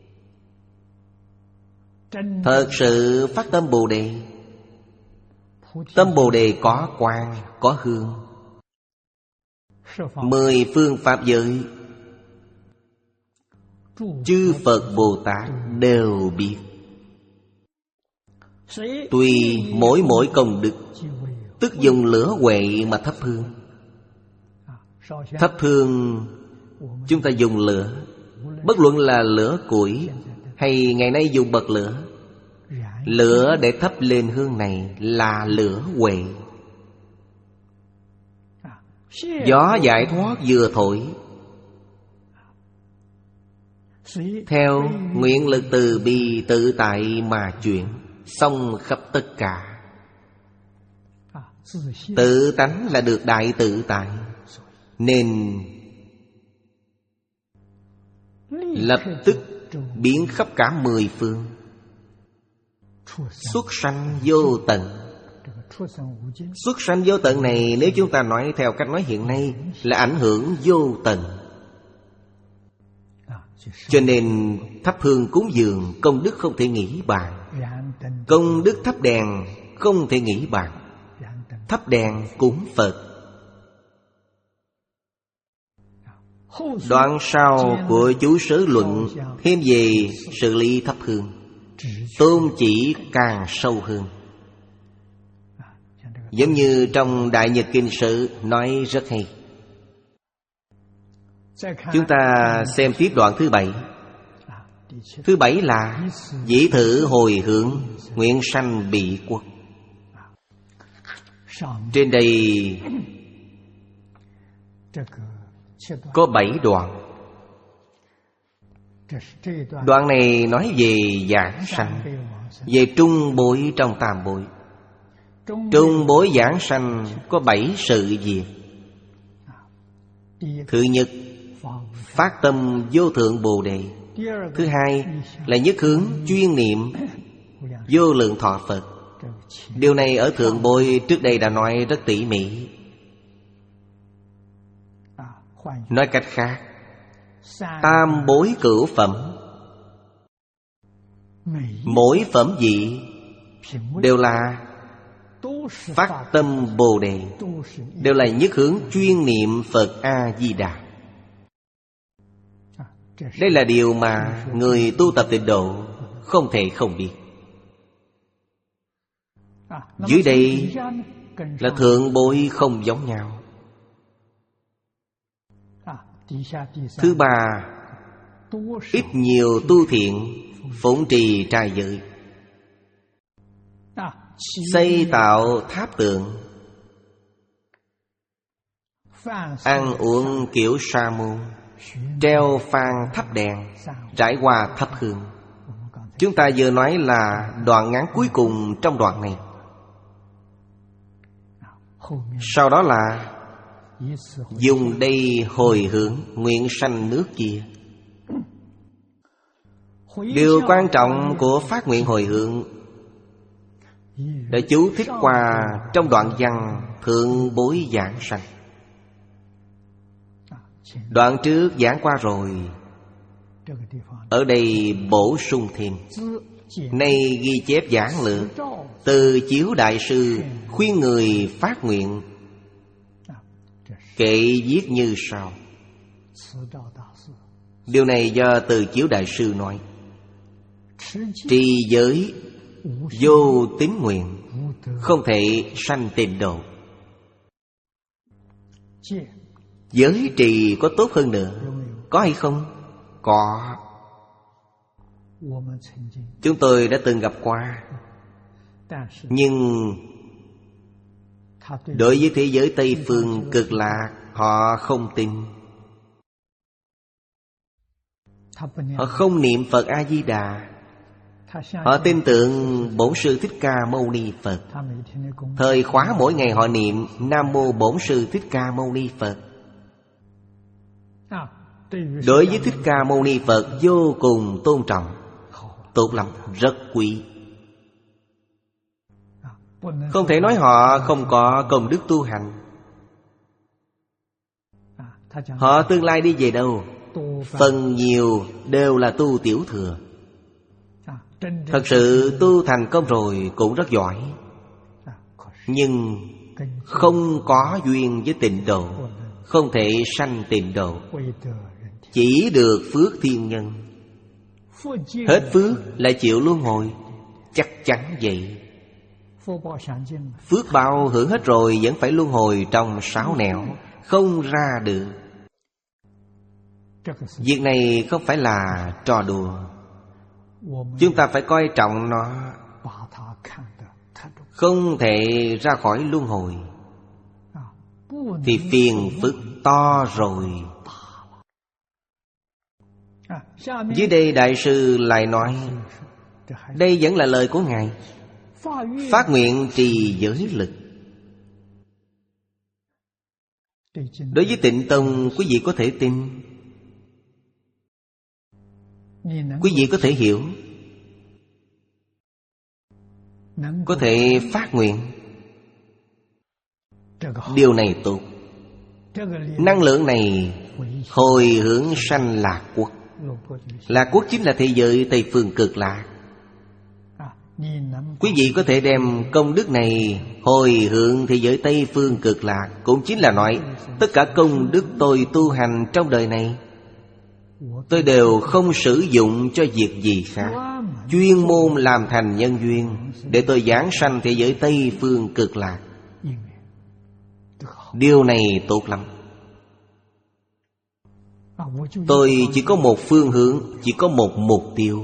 Thật sự phát tâm Bồ Đề, tâm Bồ Đề có quang, có hương. Mười phương pháp giới, chư Phật Bồ Tát đều biết. Tùy mỗi mỗi công đức, tức dùng lửa huệ mà thắp hương. Thắp hương chúng ta dùng lửa, bất luận là lửa củi hay ngày nay dùng bật lửa, lửa để thắp lên hương này là lửa huệ. Gió giải thoát vừa thổi, theo nguyện lực từ bi tự tại mà chuyển, xông khắp tất cả. Tự tánh là được đại tự tại, nên lập tức biến khắp cả mười phương. Xuất sanh vô tận. Xuất sanh vô tận này, nếu chúng ta nói theo cách nói hiện nay, là ảnh hưởng vô tận. Cho nên thắp hương cúng dường công đức không thể nghĩ bàn. Công đức thắp đèn không thể nghĩ bàn. Thắp đèn cúng Phật. Đoạn sau của chú Sớ Luận thêm về sự lý thắp hương, tôn chỉ càng sâu hơn. Giống như trong Đại Nhật Kinh Sự nói rất hay. Chúng ta xem tiếp đoạn thứ bảy. Thứ bảy là dĩ thử hồi hướng, nguyện sanh bị quốc. Trên đây có bảy đoạn. Đoạn này nói về giảng sanh, về trung bối trong tam bối. Trung bối giảng sanh có bảy sự việc. Thứ nhất, phát tâm vô thượng Bồ Đề. Thứ hai là nhất hướng chuyên niệm vô lượng thọ Phật. Điều này ở thượng bối trước đây đã nói rất tỉ mỉ. Nói cách khác, tam bối cửu phẩm, mỗi phẩm vị đều là phát tâm Bồ Đề, đều là nhất hướng chuyên niệm Phật A-di-đà. Đây là điều mà người tu tập tịnh độ không thể không biết. Dưới đây là thượng bối không giống nhau. Thứ ba, ít nhiều tu thiện, phụng trì trai giới, xây tạo tháp tượng, ăn uống kiểu sa môn, treo phan thắp đèn, trải qua thắp hương. Chúng ta vừa nói là đoạn ngắn cuối cùng trong đoạn này. Sau đó là dùng đây hồi hướng, nguyện sanh nước kia. Điều quan trọng của phát nguyện hồi hướng đã chú thích qua trong đoạn văn thượng bối giảng sanh. Đoạn trước giảng qua rồi, ở đây bổ sung thêm. Nay ghi chép giảng lược từ Chiếu Đại Sư khuyên người phát nguyện. Kệ viết như sau. Điều này do Từ Chiếu Đại Sư nói: trì giới vô tín nguyện, không thể sanh tịnh độ. Giới trì có tốt hơn nữa, có hay không? Có. Chúng tôi đã từng gặp qua, nhưng Đối với thế giới Tây Phương Cực Lạc, họ không tin. Họ không niệm Phật A-di-đà. Họ tin tưởng Bổn Sư Thích Ca Mâu Ni Phật. Thời khóa mỗi ngày họ niệm Nam Mô Bổn Sư Thích Ca Mâu Ni Phật. Đối với Thích Ca Mâu Ni Phật vô cùng tôn trọng. Tốt lắm, rất quý. Không thể nói họ không có công đức tu hành. Họ tương lai đi về đâu? Phần nhiều đều là tu tiểu thừa. Thật sự tu thành công rồi cũng rất giỏi, nhưng không có duyên với tịnh độ, không thể sanh tịnh độ. Chỉ được phước thiên nhân. Hết phước lại chịu luân hồi. Chắc chắn vậy. Phước báo hưởng hết rồi vẫn phải luân hồi trong sáu nẻo, không ra được. Việc này không phải là trò đùa. Chúng ta phải coi trọng nó, không thể ra khỏi luân hồi thì phiền phức to rồi. Dưới đây Đại sư lại nói, đây vẫn là lời của Ngài: phát nguyện trì giới lực. Đối với Tịnh Tông, quý vị có thể tin, quý vị có thể hiểu, có thể phát nguyện. Điều này tốt. Năng lượng này hồi hướng sanh Lạc Quốc. Lạc Quốc chính là thế giới Tây Phương Cực Lạc. Quý vị có thể đem công đức này hồi hướng thế giới Tây Phương Cực Lạc. Cũng chính là nói, tất cả công đức tôi tu hành trong đời này, tôi đều không sử dụng cho việc gì khác, chuyên môn làm thành nhân duyên để tôi giảng sanh thế giới Tây Phương Cực Lạc. Điều này tốt lắm. Tôi chỉ có một phương hướng, chỉ có một mục tiêu.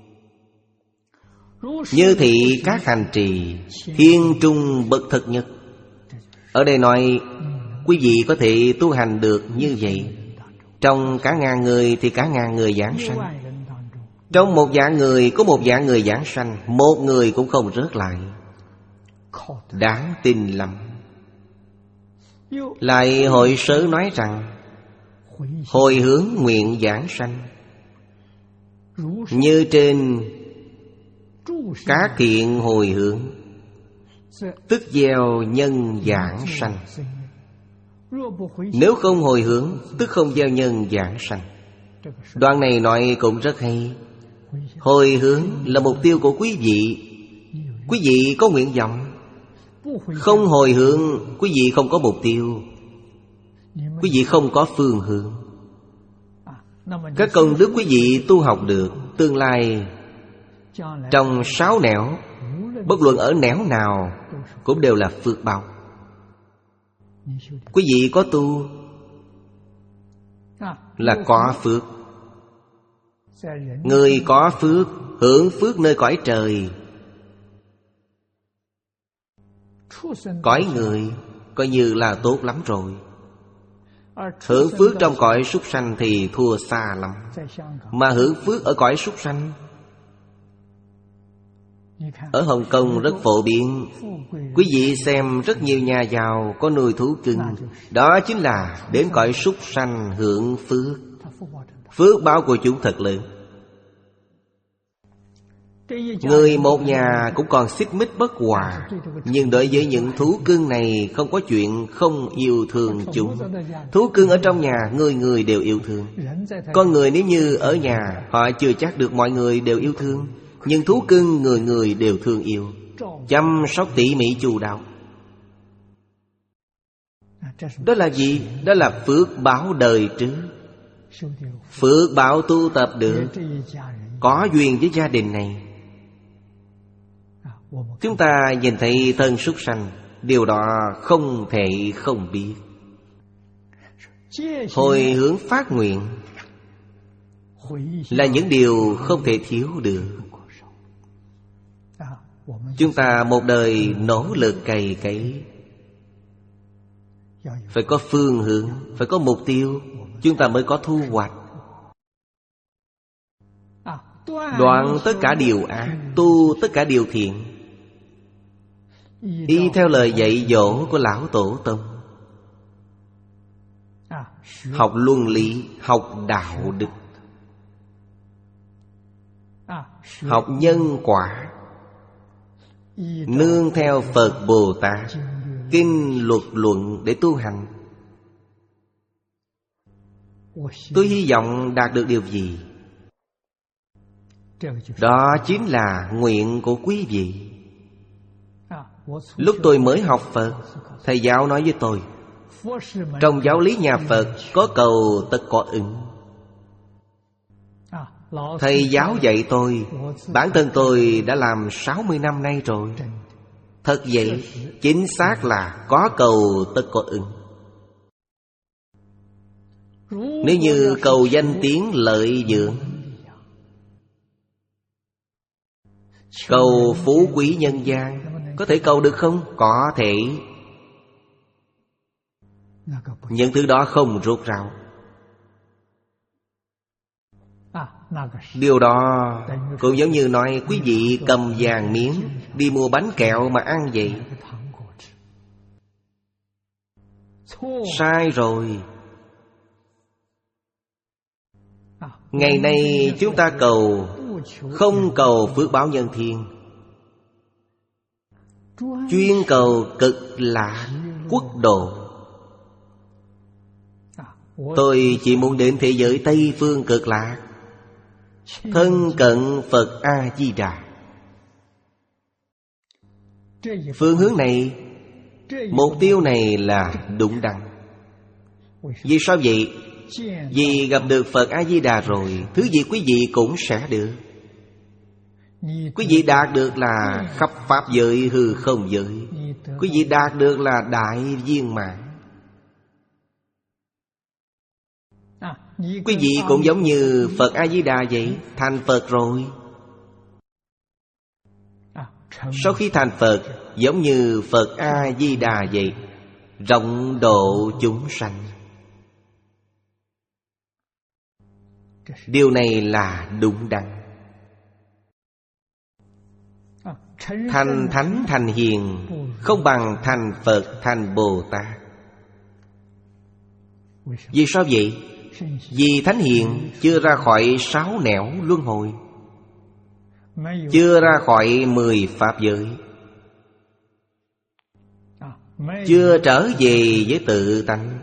Như thị các hành trì, thiên trung bậc thật nhất. Ở đây nói, quý vị có thể tu hành được như vậy. Trong cả ngàn người thì cả ngàn người giảng sanh. Trong một vạn người có một vạn người giảng sanh, một người cũng không rớt lại. Đáng tin lắm. Lại hội sớ nói rằng, hồi hướng nguyện giảng sanh. Như trên các thiện hồi hướng, tức gieo nhân giảng sanh. Nếu không hồi hướng, tức không gieo nhân giảng sanh. Đoạn này nói cũng rất hay. Hồi hướng là mục tiêu của quý vị. Quý vị có nguyện vọng. Không hồi hướng, quý vị không có mục tiêu, quý vị không có phương hướng. Các công đức quý vị tu học được, tương lai trong sáu nẻo, bất luận ở nẻo nào, cũng đều là phước báo. Quý vị có tu là có phước. Người có phước hưởng phước nơi cõi trời. Cõi người coi như là tốt lắm rồi. Hưởng phước trong cõi súc sanh thì thua xa lắm. Mà hưởng phước ở cõi súc sanh, ở Hồng Kông rất phổ biến. Quý vị xem rất nhiều nhà giàu có nuôi thú cưng. Đó chính là đến cõi súc sanh hưởng phước. Phước báo của chúng thật lớn. Người một nhà cũng còn xích mích bất hòa, nhưng đối với những thú cưng này không có chuyện không yêu thương chúng. Thú cưng ở trong nhà người người đều yêu thương. Con người nếu như ở nhà, họ chưa chắc được mọi người đều yêu thương. Nhưng thú cưng người người đều thương yêu, chăm sóc tỉ mỉ chu đáo. Đó là gì? Đó là phước báo đời trước. Phước báo tu tập được, có duyên với gia đình này. Chúng ta nhìn thấy thân súc sanh, điều đó không thể không biết. Hồi hướng phát nguyện là những điều không thể thiếu được. Chúng ta một đời nỗ lực cày cấy, Phải có phương hướng, phải có mục tiêu, chúng ta mới có thu hoạch. Đoạn tất cả điều ác, tu tất cả điều thiện, y theo lời dạy dỗ của Lão Tổ Tông. Học luân lý, học đạo đức, học nhân quả, nương theo Phật Bồ Tát kinh luật luận để tu hành. Tôi hy vọng đạt được điều gì? Đó chính là nguyện của quý vị. Lúc tôi mới học Phật, thầy giáo nói với tôi, trong giáo lý nhà Phật có cầu tất có ứng. Thầy giáo dạy tôi, bản thân tôi đã làm sáu mươi năm nay rồi. Thật vậy, chính xác là có cầu tất có ứng. Nếu như cầu danh tiếng lợi dưỡng, cầu phú quý nhân gian, có thể cầu được không? Có thể. Những thứ đó không rốt ráo. Điều đó cũng giống như nói quý vị cầm vàng miếng đi mua bánh kẹo mà ăn vậy. Sai rồi. Ngày nay chúng ta cầu, không cầu phước báo nhân thiên, chuyên cầu cực lạc quốc độ. Tôi chỉ muốn đến thế giới Tây phương cực lạc, thân cận Phật A-di-đà. Phương hướng này, mục tiêu này là đúng đắn. Vì sao vậy? Vì gặp được Phật A-di-đà rồi, thứ gì quý vị cũng sẽ được. Quý vị đạt được là khắp pháp giới hư không giới. Quý vị đạt được là đại viên mãn. Quý vị cũng giống như Phật A-di-đà vậy, thành Phật rồi. Sau khi thành Phật, giống như Phật A-di-đà vậy, rộng độ chúng sanh. Điều này là đúng đắn. Thành Thánh thành Hiền không bằng thành Phật thành Bồ Tát. Vì sao vậy? Vì Thánh Hiền chưa ra khỏi sáu nẻo luân hồi, chưa ra khỏi mười pháp giới, chưa trở về với tự tánh.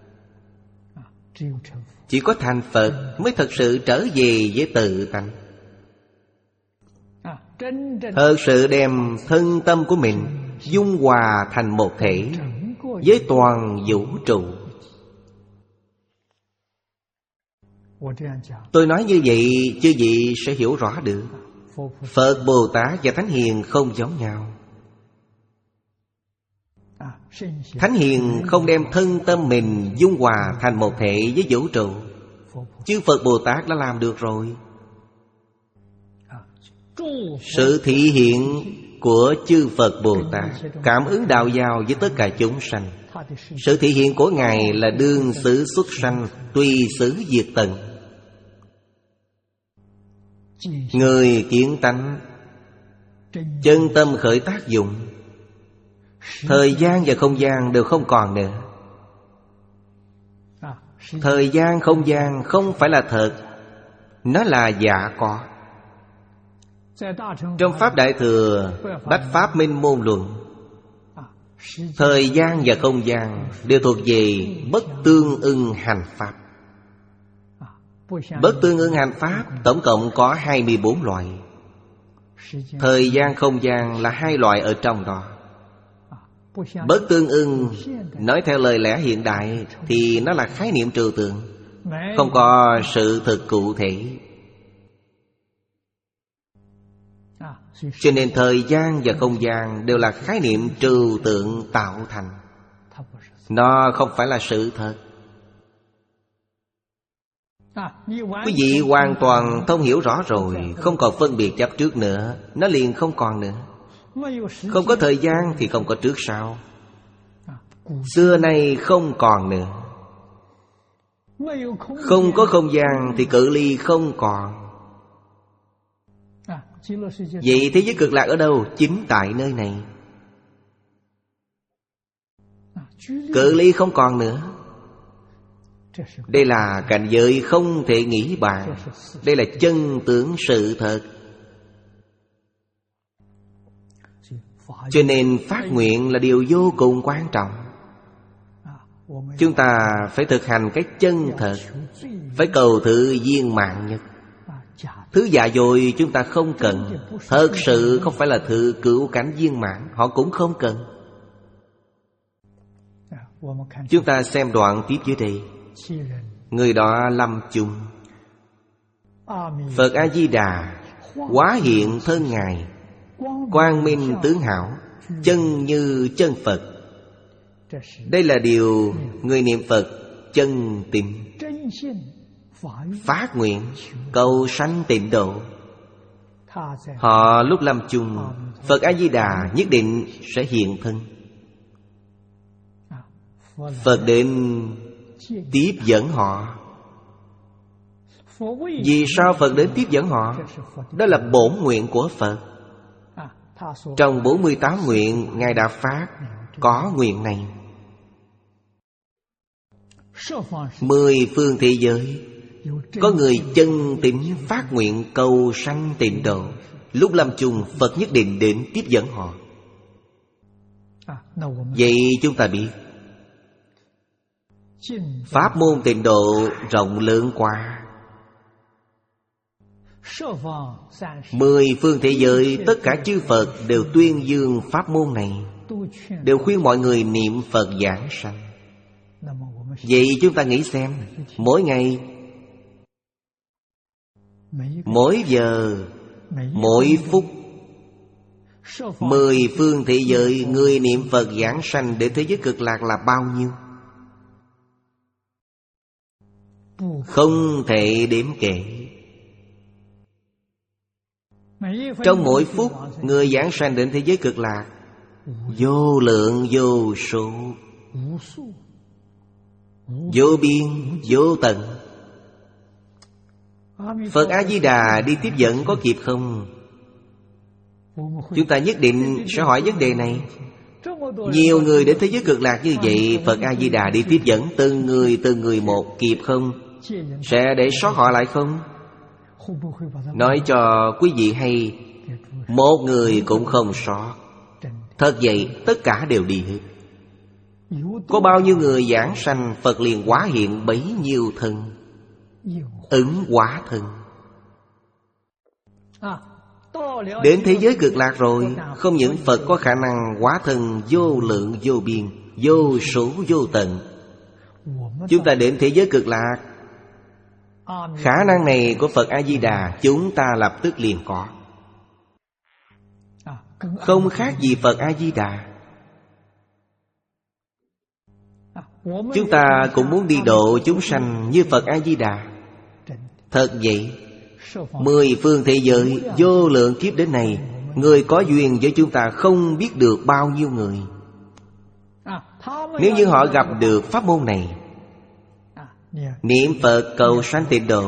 Chỉ có thành Phật mới thật sự trở về với tự tánh, thật sự đem thân tâm của mình dung hòa thành một thể với toàn vũ trụ. Tôi nói như vậy, chư vị sẽ hiểu rõ được. Phật Bồ Tát và Thánh Hiền không giống nhau. Thánh Hiền không đem thân tâm mình dung hòa thành một thể với vũ trụ, chứ Phật Bồ Tát đã làm được rồi. Sự thị hiện của chư Phật Bồ Tát cảm ứng đạo giao với tất cả chúng sanh. Sự thị hiện của Ngài là đương xứ xuất sanh, tùy xứ diệt tận. Người kiến tánh, chân tâm khởi tác dụng, thời gian và không gian đều không còn nữa. Thời gian không gian không phải là thật, nó là giả có. Trong Pháp Đại Thừa Bách Pháp Minh Môn Luận, thời gian và không gian đều thuộc về bất tương ưng hành pháp. Bất tương ưng hành pháp tổng cộng có hai mươi bốn loại. Thời gian không gian là hai loại ở trong đó. Bất tương ưng, nói theo lời lẽ hiện đại thì nó là khái niệm trừu tượng, không có sự thực cụ thể. Cho nên thời gian và không gian đều là khái niệm trừu tượng tạo thành, nó không phải là sự thật. Quý vị hoàn toàn thông hiểu rõ rồi, không còn phân biệt chấp trước nữa, nó liền không còn nữa. Không có thời gian thì không có trước sau. xưa nay không còn nữa. Không có không gian thì cự ly không còn. Vậy thế giới cực lạc ở đâu? Chính tại nơi này. Cự ly không còn nữa. Đây là cảnh giới không thể nghĩ bàn. Đây là chân tướng sự thật. Cho nên phát nguyện là điều vô cùng quan trọng. Chúng ta phải thực hành cái chân thật, phải cầu thứ viên mãn nhất. Thứ giả dối chúng ta không cần. Thật sự không phải là thứ cửu cảnh viên mãn, họ cũng không cần. Chúng ta xem đoạn tiếp dưới đây. Người đó lâm chung, Phật A-di-đà hóa hiện thân Ngài, quang minh tướng hảo, chân như chân Phật. Đây là điều người niệm Phật chân tín phát nguyện cầu sanh tịnh độ. Họ lúc lâm chung, Phật A-di-đà nhất định sẽ hiện thân. Phật đến tiếp dẫn họ. Vì sao Phật đến tiếp dẫn họ? Đó là bổn nguyện của Phật. Trong bốn mươi tám nguyện Ngài đã phát có nguyện này. Mười phương thế giới có người chân tín phát nguyện cầu sanh tịnh độ. Lúc lâm chung Phật nhất định đến tiếp dẫn họ. Vậy chúng ta biết pháp môn tịnh độ rộng lớn quá. Mười phương thế giới tất cả chư Phật đều tuyên dương pháp môn này, đều khuyên mọi người niệm Phật giảng sanh. Vậy chúng ta nghĩ xem, mỗi ngày, mỗi giờ, mỗi phút, mười phương thế giới người niệm Phật giảng sanh đến thế giới cực lạc là bao nhiêu? Không thể đếm kể. Trong mỗi phút người giảng sanh đến thế giới cực lạc vô lượng vô số, vô biên vô tận. Phật A-di-đà đi tiếp dẫn có kịp không? Chúng ta nhất định sẽ hỏi vấn đề này. Nhiều người đến thế giới cực lạc như vậy, Phật A-di-đà đi tiếp dẫn từng người từng người một kịp không? Sẽ để sót họ lại không? Nói cho quý vị hay, một người cũng không sót. Thật vậy, tất cả đều đi hết. Có bao nhiêu người giảng sanh, Phật liền hóa hiện bấy nhiêu thân, ứng hóa thân. Đến thế giới cực lạc rồi, không những Phật có khả năng hóa thân vô lượng vô biên, vô số vô tận. Chúng ta đến thế giới cực lạc, khả năng này của Phật A-di-đà chúng ta lập tức liền có. Không khác gì Phật A-di-đà. Chúng ta cũng muốn đi độ chúng sanh như Phật A-di-đà. Thật vậy, mười phương thế giới vô lượng kiếp đến này, người có duyên với chúng ta không biết được bao nhiêu người. Nếu như họ gặp được pháp môn này, niệm Phật cầu sanh tịnh độ,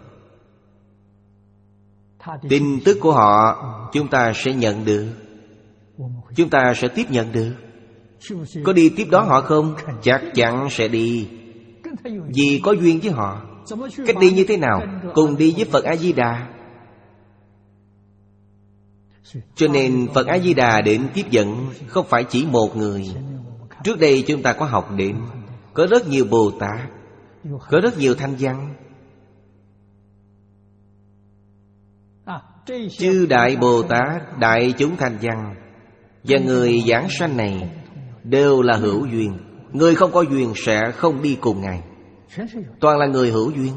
tin tức của họ chúng ta sẽ nhận được, chúng ta sẽ tiếp nhận được. Có đi tiếp đón họ không? Chắc chắn sẽ đi, vì có duyên với họ. Cách đi như thế nào? Cùng đi với Phật A-di-đà. Cho nên Phật A-di-đà đến tiếp dẫn không phải chỉ một người. Trước đây chúng ta có học đến, có rất nhiều Bồ Tát, có rất nhiều thanh văn. Chư Đại Bồ Tát, Đại chúng thanh văn và người giảng sanh này đều là hữu duyên. Người không có duyên sẽ không đi cùng Ngài. Toàn là người hữu duyên.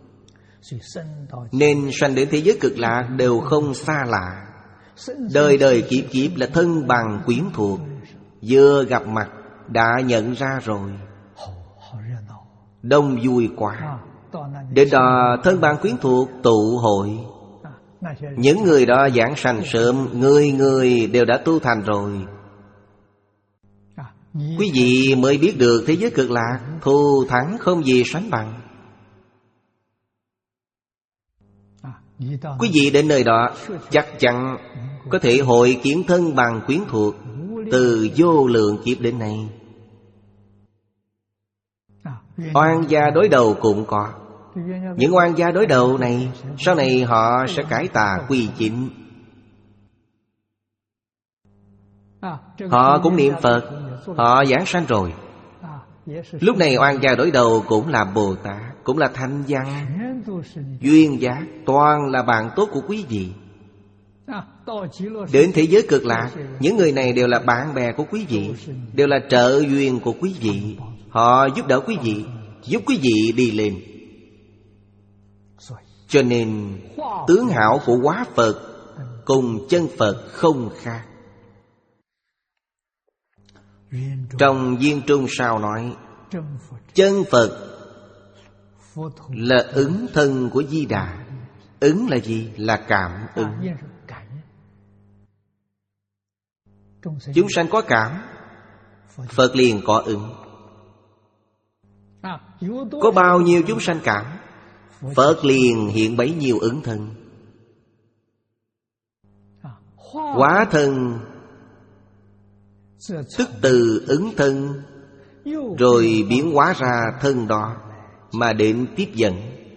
Nên sanh đến thế giới cực lạc đều không xa lạ. Đời đời kiếp kiếp là thân bằng quyến thuộc, vừa gặp mặt đã nhận ra rồi. Đông vui quá. Đến đó thân bằng quyến thuộc tụ hội. Những người đó giảng sanh sớm, người người đều đã tu thành rồi. Quý vị mới biết được thế giới cực lạc thù thắng không gì sánh bằng. Quý vị đến nơi đó chắc chắn có thể hội kiến thân bằng quyến thuộc từ vô lượng kiếp đến nay. Oan gia đối đầu cũng có. Những oan gia đối đầu này sau này họ sẽ cải tà quy chính. Họ cũng niệm Phật, họ giảng sanh rồi. Lúc này oan gia đối đầu cũng là Bồ Tát, cũng là thanh văn, duyên giác, toàn là bạn tốt của quý vị. Đến thế giới cực lạc, những người này đều là bạn bè của quý vị, đều là trợ duyên của quý vị. Họ giúp đỡ quý vị, giúp quý vị đi lên. Cho nên tướng hảo của hóa Phật cùng chân Phật không khác. Trong Viên Trung sao nói, chân Phật là ứng thân của Di Đà. Ứng là gì? Là cảm ứng. Chúng sanh có cảm, Phật liền có ứng. Có bao nhiêu chúng sanh cảm, Phật liền hiện bấy nhiêu ứng thân. Hóa thân tức từ ứng thân, rồi biến hóa ra thân đó mà đến tiếp dẫn.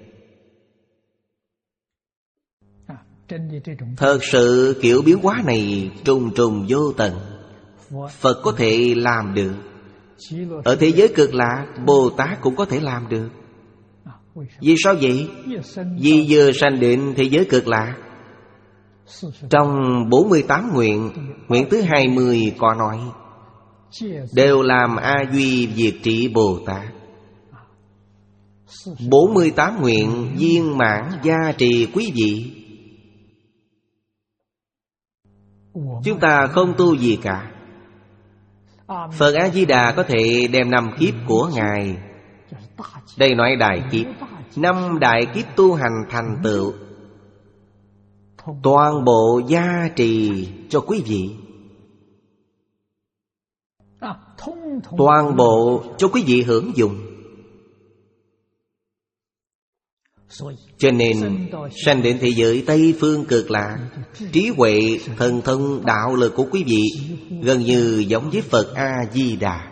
Thật sự kiểu biến hóa này trùng trùng vô tận, Phật có thể làm được. Ở thế giới cực lạc, Bồ Tát cũng có thể làm được. Vì sao vậy? Vì vừa sanh đến thế giới cực lạc, trong bốn mươi tám nguyện, nguyện thứ hai mươi có nói đều làm A Duy Diệt Trị Bồ Tát. Bốn mươi tám nguyện viên mãn gia trì quý vị. Chúng ta không tu gì cả. Phật A-di-đà có thể đem năm kiếp của Ngài, đây nói đại kiếp, năm đại kiếp tu hành thành tựu, toàn bộ gia trì cho quý vị, toàn bộ cho quý vị hưởng dụng. Cho nên sanh đến thế giới Tây Phương cực lạc, trí huệ, thần thông, đạo lực của quý vị gần như giống với Phật A-di-đà.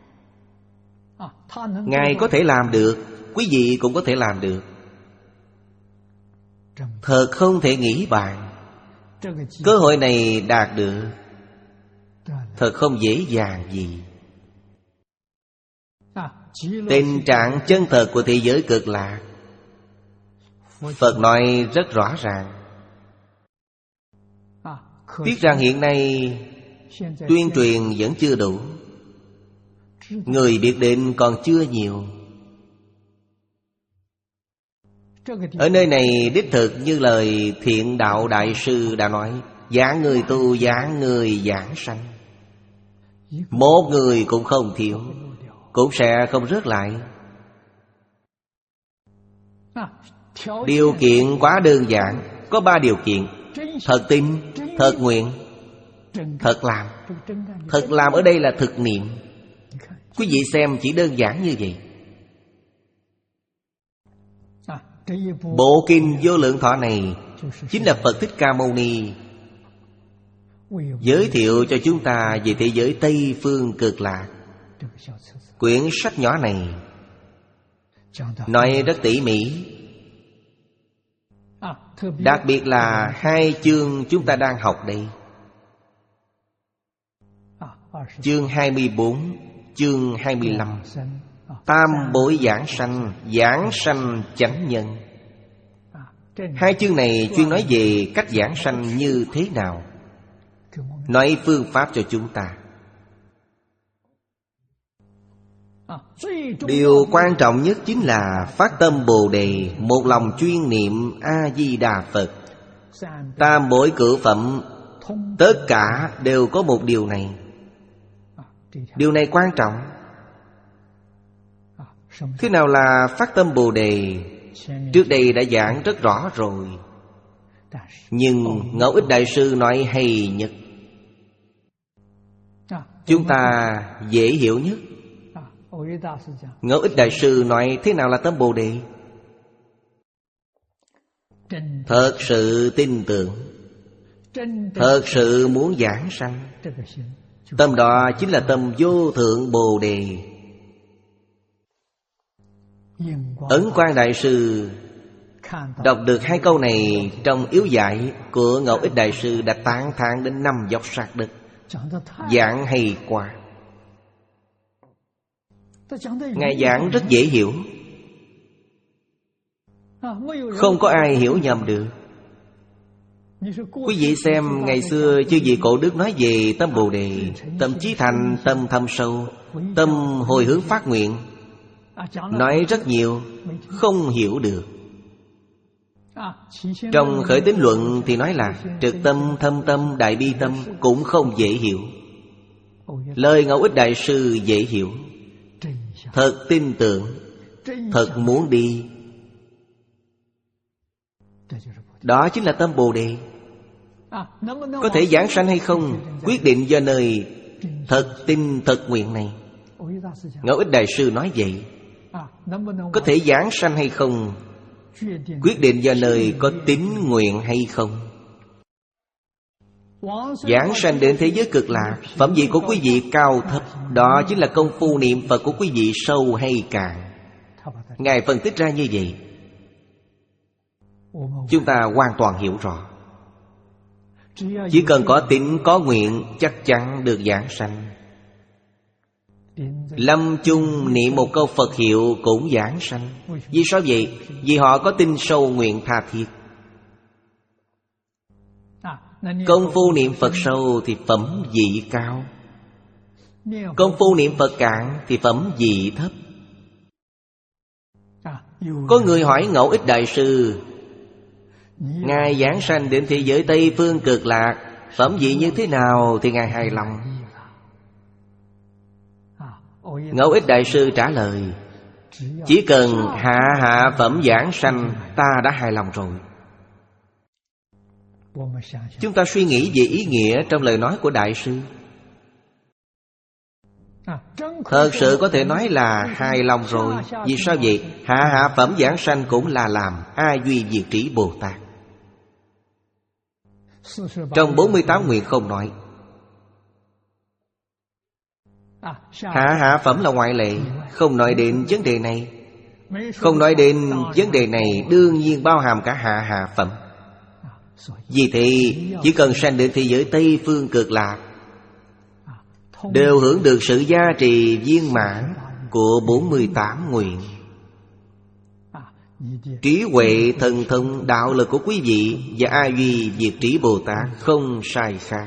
Ngài có thể làm được, quý vị cũng có thể làm được. Thật không thể nghĩ bàn. Cơ hội này đạt được thật không dễ dàng gì. Tình trạng chân thật của thế giới cực lạc, Phật nói rất rõ ràng. Tiếc rằng hiện nay tuyên truyền vẫn chưa đủ, người biết đến còn chưa nhiều. Ở nơi này đích thực như lời Thiện Đạo Đại Sư đã nói, giảng người tu, giảng người giảng sanh. Một người cũng không thiếu, cũng sẽ không rớt lại. Điều kiện quá đơn giản, có ba điều kiện: thật tin, thật nguyện, thật làm. Thật làm ở đây là thực niệm. Quý vị xem chỉ đơn giản như vậy. Bộ kinh Vô Lượng Thọ này chính là Phật Thích Ca Mâu Ni giới thiệu cho chúng ta về thế giới Tây Phương cực lạc. Quyển sách nhỏ này nói rất tỉ mỉ. Đặc biệt là hai chương chúng ta đang học đây, chương hai mươi bốn, chương hai mươi lăm. Tam bối giảng sanh, giảng sanh chánh nhân. Hai chương này chuyên nói về cách giảng sanh như thế nào, nói phương pháp cho chúng ta. Điều quan trọng nhất chính là phát tâm Bồ Đề, một lòng chuyên niệm A-di-đà Phật. Tam bối cửu phẩm tất cả đều có một điều này. Điều này quan trọng. Thế nào là phát tâm Bồ Đề? Trước đây đã giảng rất rõ rồi, nhưng Ngẫu Ích Đại Sư nói hay nhất. chúng ta dễ hiểu nhất. Ngẫu Ích Đại Sư nói thế nào là tâm Bồ Đề? Thật sự tin tưởng, thật sự muốn giảng sanh, tâm đó chính là tâm vô thượng Bồ Đề. Ấn Quang Đại Sư đọc được hai câu này trong yếu giải của Ngẫu Ích Đại Sư đã tán thán đến năm dốc sát đất. Giảng hay quá. Ngài giảng rất dễ hiểu, không có ai hiểu nhầm được. Quý vị xem ngày xưa chư vị cổ đức nói về tâm Bồ Đề, tâm chí thành, tâm thâm sâu, tâm hồi hướng phát nguyện, nói rất nhiều, không hiểu được. Trong Khởi Tín Luận thì nói là trực tâm, thâm tâm, đại bi tâm, cũng không dễ hiểu. Lời Ngẫu Ích Đại Sư dễ hiểu, thật tin tưởng, thật muốn đi. Đó chính là tâm Bồ Đề. Có thể giảng sanh hay không, quyết định do nơi thật tin thật nguyện này. Ngẫu Ích Đại Sư nói vậy. Có thể giảng sanh hay không, quyết định do nơi có tín nguyện hay không. Giảng sanh đến thế giới cực lạc, phẩm vị của quý vị cao thấp, đó chính là công phu niệm Phật của quý vị sâu hay cạn. Ngài phân tích ra như vậy, chúng ta hoàn toàn hiểu rõ. Chỉ cần có tín có nguyện, chắc chắn được giảng sanh. Lâm chung niệm một câu Phật hiệu cũng giảng sanh. Vì sao vậy? Vì họ có tin sâu nguyện tha thiết. Công phu niệm Phật sâu thì phẩm vị cao, công phu niệm Phật cạn thì phẩm vị thấp. Có người hỏi Ngẫu Ích Đại Sư, Ngài giảng sanh đến thế giới Tây Phương Cực Lạc, phẩm vị như thế nào thì Ngài hài lòng? Ngẫu Ích Đại Sư trả lời, chỉ cần hạ hạ phẩm giảng sanh, ta đã hài lòng rồi. Chúng ta suy nghĩ về ý nghĩa trong lời nói của Đại Sư. Thật sự có thể nói là hài lòng rồi. Vì sao vậy? Hạ hạ phẩm giảng sanh cũng là làm A Duy Diệt Trí Bồ Tát. Trong bốn mươi tám nguyện không nói. Hạ hạ phẩm là ngoại lệ, không nói đến vấn đề này. Không nói đến vấn đề này đương nhiên bao hàm cả hạ hạ phẩm. Vì thế chỉ cần sanh đến thế giới Tây Phương Cực Lạc, đều hưởng được sự gia trì viên mãn của bốn mươi tám nguyện. Trí huệ thần thông đạo lực của quý vị và A Duy Diệt Trí Bồ Tát không sai khác.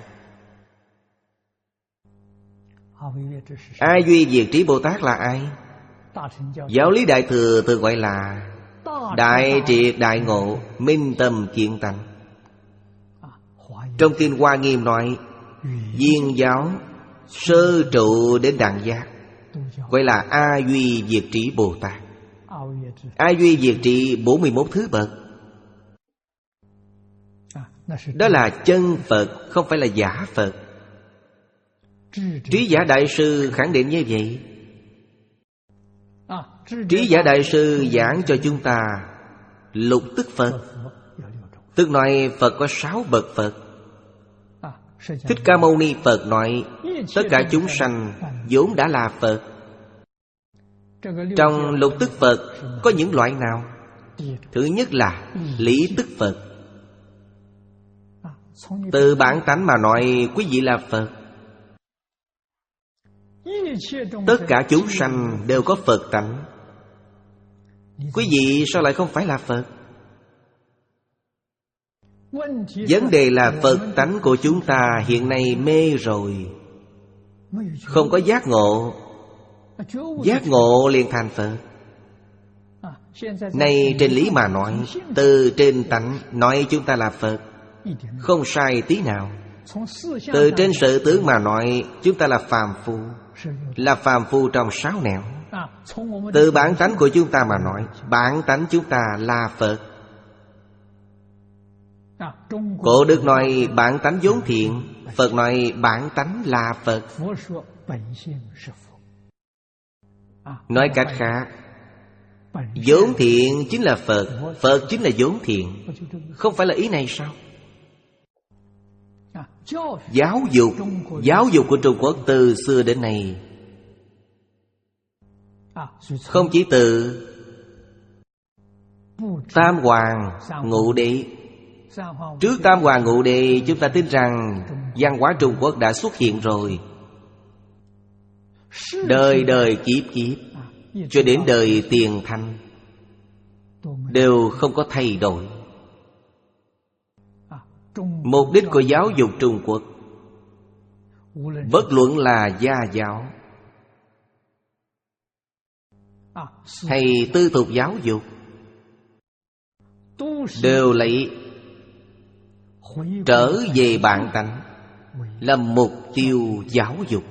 A Duy Diệt Trí Bồ Tát là ai? Giáo lý Đại Thừa thường gọi là đại triệt đại ngộ, minh tâm kiện tánh. Trong Kinh Hoa Nghiêm nói viên giáo sơ trụ đến đẳng giác, gọi là A Duy Diệt Trí Bồ Tát. A Duy Diệt Trí bốn mươi mốt thứ bậc. Đó là chân Phật, không phải là giả Phật. Trí Giả Đại Sư khẳng định như vậy. Trí Giả Đại Sư giảng cho chúng ta lục tức Phật, tức nói Phật có sáu bậc Phật. Thích Ca Mâu Ni Phật nói tất cả chúng sanh vốn đã là Phật. Trong lục tức Phật có những loại nào? Thứ nhất là lý tức Phật. Từ bản tánh mà nói quý vị là Phật. Tất cả chúng sanh đều có Phật tánh. Quý vị sao lại không phải là Phật? Vấn đề là Phật tánh của chúng ta hiện nay mê rồi, không có giác ngộ. Giác ngộ liền thành Phật. Nay trên lý mà nói, từ trên tánh nói chúng ta là Phật, không sai tí nào. Từ trên sự tướng mà nói chúng ta là phàm phu, là phàm phu trong sáu nẻo. Từ bản tánh của chúng ta mà nói, bản tánh chúng ta là Phật. Cổ Đức nói bản tánh vốn thiện, Phật nói bản tánh là Phật. Nói cách khác, vốn thiện chính là Phật, Phật chính là vốn thiện. Không phải là ý này sao? Giáo dục Giáo dục của Trung Quốc từ xưa đến nay không chỉ từ Tam Hoàng Ngũ Đế. Trước Tam Hoàng Ngũ Đế, chúng ta tin rằng văn hóa Trung Quốc đã xuất hiện rồi. Đời đời kiếp kiếp cho đến đời Tiền Thanh đều không có thay đổi. Mục đích của giáo dục Trung Quốc, bất luận là gia giáo hay tư thục giáo dục, đều lấy trở về bản tánh làm mục tiêu giáo dục.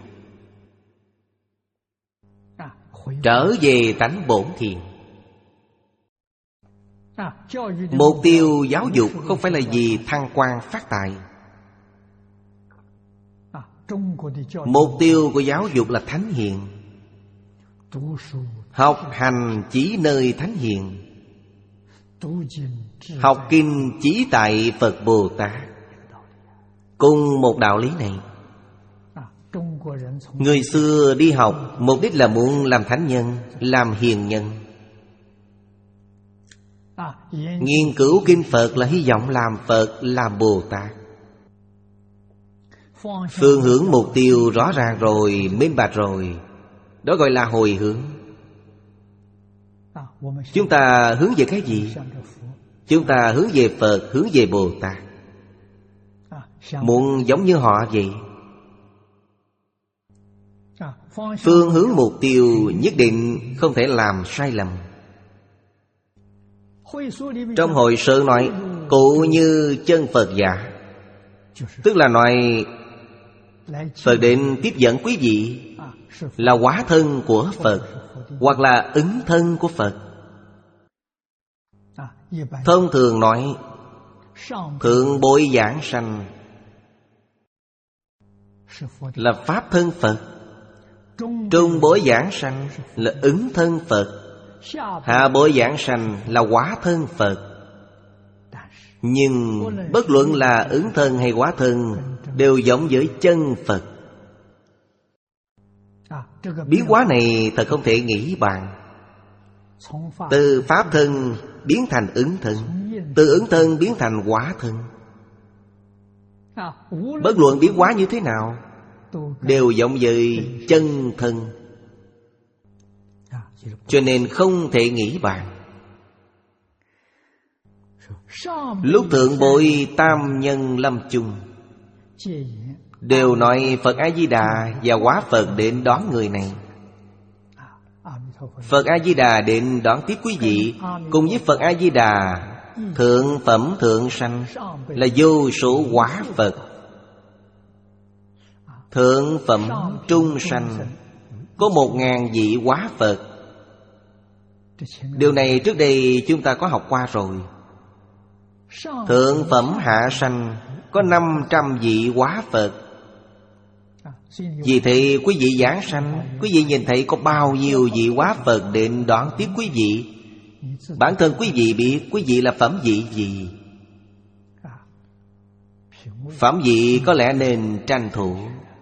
Trở về tánh bổn thiện. Mục tiêu giáo dục không phải là vì thăng quan phát tài. Mục tiêu của giáo dục là thánh hiền. Học hành chỉ nơi thánh hiền. Học kinh chỉ tại Phật Bồ Tát. Cùng một đạo lý này, người xưa đi học mục đích là muốn làm thánh nhân, làm hiền nhân. Nghiên cứu kinh Phật là hy vọng làm Phật, làm Bồ Tát. Phương hướng mục tiêu rõ ràng rồi, minh bạch rồi, đó gọi là hồi hướng. Chúng ta hướng về cái gì? Chúng ta hướng về Phật, hướng về Bồ Tát. Muốn giống như họ vậy. Phương hướng mục tiêu nhất định không thể làm sai lầm. Trong hội sự nói cụ như chân Phật giả, tức là nói Phật đến tiếp dẫn quý vị là hóa thân của Phật, hoặc là ứng thân của Phật. Thông thường nói thượng bối giảng sanh là pháp thân Phật, trung bối giảng sanh là ứng thân Phật, hạ bối giảng sanh là hóa thân Phật. Nhưng bất luận là ứng thân hay hóa thân đều giống với chân Phật. Biến hóa này thật không thể nghĩ bàn. Từ pháp thân biến thành ứng thân, từ ứng thân biến thành hóa thân. Bất luận biến hóa như thế nào đều giống với chân thân. Cho nên không thể nghĩ bàn. Lúc thượng bội tam nhân lâm chung đều nói Phật A-di-đà và hóa Phật đến đón người này. Phật A-di-đà đến đón tiếp quý vị. Cùng với Phật A-di-đà, thượng phẩm thượng sanh là vô số hóa Phật. Thượng phẩm trung sanh có một ngàn vị hóa Phật. Điều này trước đây chúng ta có học qua rồi. Thượng phẩm hạ sanh có năm trăm vị hóa Phật. Vì thế quý vị giảng sanh, quý vị nhìn thấy có bao nhiêu vị hóa Phật đến đón tiếp quý vị. Bản thân quý vị biết quý vị là phẩm vị gì. Phẩm vị có lẽ nên tranh thủ.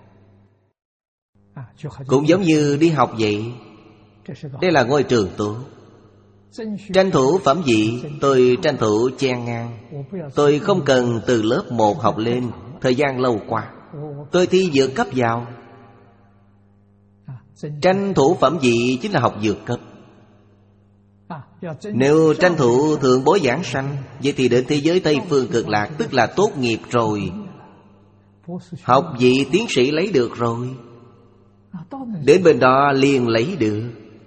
Cũng giống như đi học vậy. Đây là ngôi trường tốt. Tranh thủ phẩm vị, tôi tranh thủ chen ngang. Tôi không cần từ lớp một học lên, thời gian lâu quá. Tôi thi vượt cấp vào. Tranh thủ phẩm vị chính là học vượt cấp. Nếu tranh thủ thượng bối giảng sanh, vậy thì đến thế giới Tây Phương Cực Lạc, tức là tốt nghiệp rồi. Học vị tiến sĩ lấy được rồi, đến bên đó liền lấy được.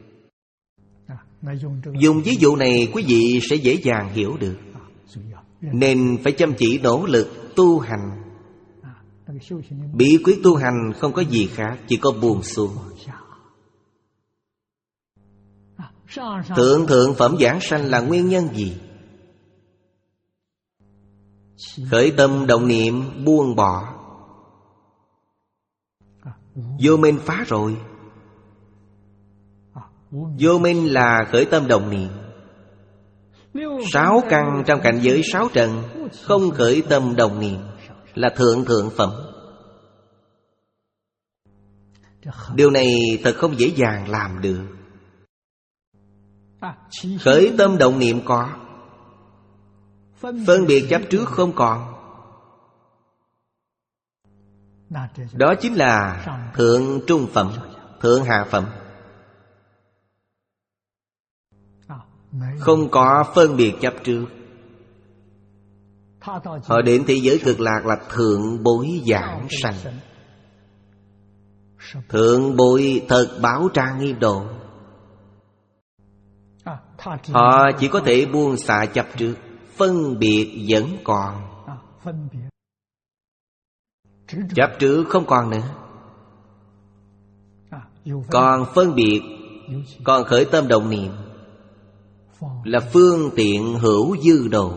Dùng ví dụ này quý vị sẽ dễ dàng hiểu được. Nên phải chăm chỉ nỗ lực tu hành. Bí quyết tu hành không có gì khác, chỉ có buông xuống. Thượng thượng phẩm giảng sanh là nguyên nhân gì? Khởi tâm động niệm buông bỏ. Vô minh phá rồi. Vô minh là khởi tâm động niệm. Sáu căn trong cảnh giới sáu trần không khởi tâm động niệm là thượng thượng phẩm. Điều này thật không dễ dàng làm được. Khởi tâm động niệm có, phân biệt chấp trước không còn. Đó chính là thượng trung phẩm, thượng hạ phẩm. Không có phân biệt chấp trước. Họ đến thế giới cực lạc là thượng bối giảng sanh. Thượng bối thật báo trang nghiêm độ. Họ chỉ có thể buông xả chấp trước. Phân biệt vẫn còn. Chấp trước không còn nữa. Còn phân biệt, còn khởi tâm động niệm là phương tiện hữu dư độ.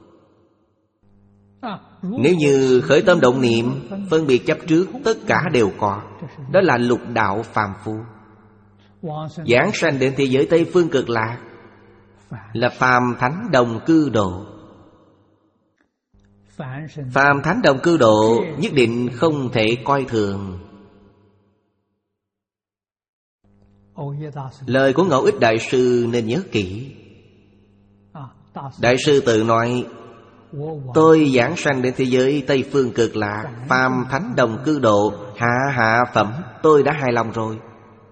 Nếu như khởi tâm động niệm, phân biệt chấp trước, tất cả đều có. Đó là lục đạo phàm phu. Giảng sanh đến thế giới Tây Phương Cực Lạc là phàm thánh đồng cư độ. Phàm thánh đồng cư độ nhất định không thể coi thường. Lời của Ngẫu Ích Đại Sư nên nhớ kỹ. Đại sư tự nói: tôi giảng sanh đến thế giới Tây Phương Cực Lạc, phàm thánh đồng cư độ, hạ hạ phẩm, tôi đã hài lòng rồi.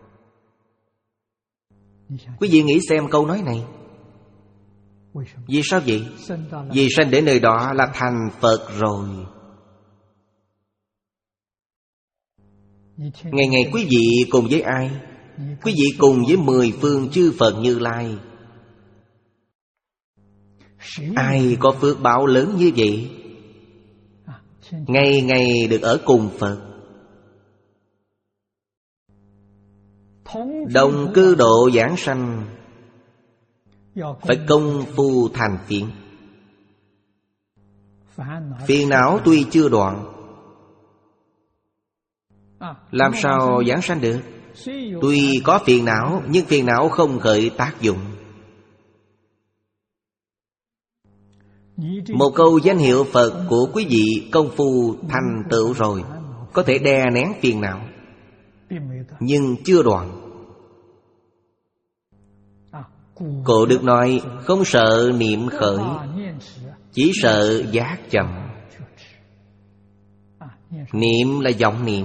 Quý vị nghĩ xem câu nói này. Vì sao vậy? Vì sanh đến nơi đó là thành Phật rồi. Ngày ngày quý vị cùng với ai? Quý vị cùng với mười phương chư Phật Như Lai. Ai có phước báo lớn như vậy? Ngày ngày được ở cùng Phật. Đồng cư độ giảng sanh phải công phu thành phiền. Phiền não tuy chưa đoạn, làm sao giảng sanh được? Tuy có phiền não, nhưng phiền não không khởi tác dụng. Một câu danh hiệu Phật của quý vị công phu thành tựu rồi, có thể đè nén phiền não, nhưng chưa đoạn. Cổ Đức nói: không sợ niệm khởi, chỉ sợ giác chậm. Niệm là vọng niệm.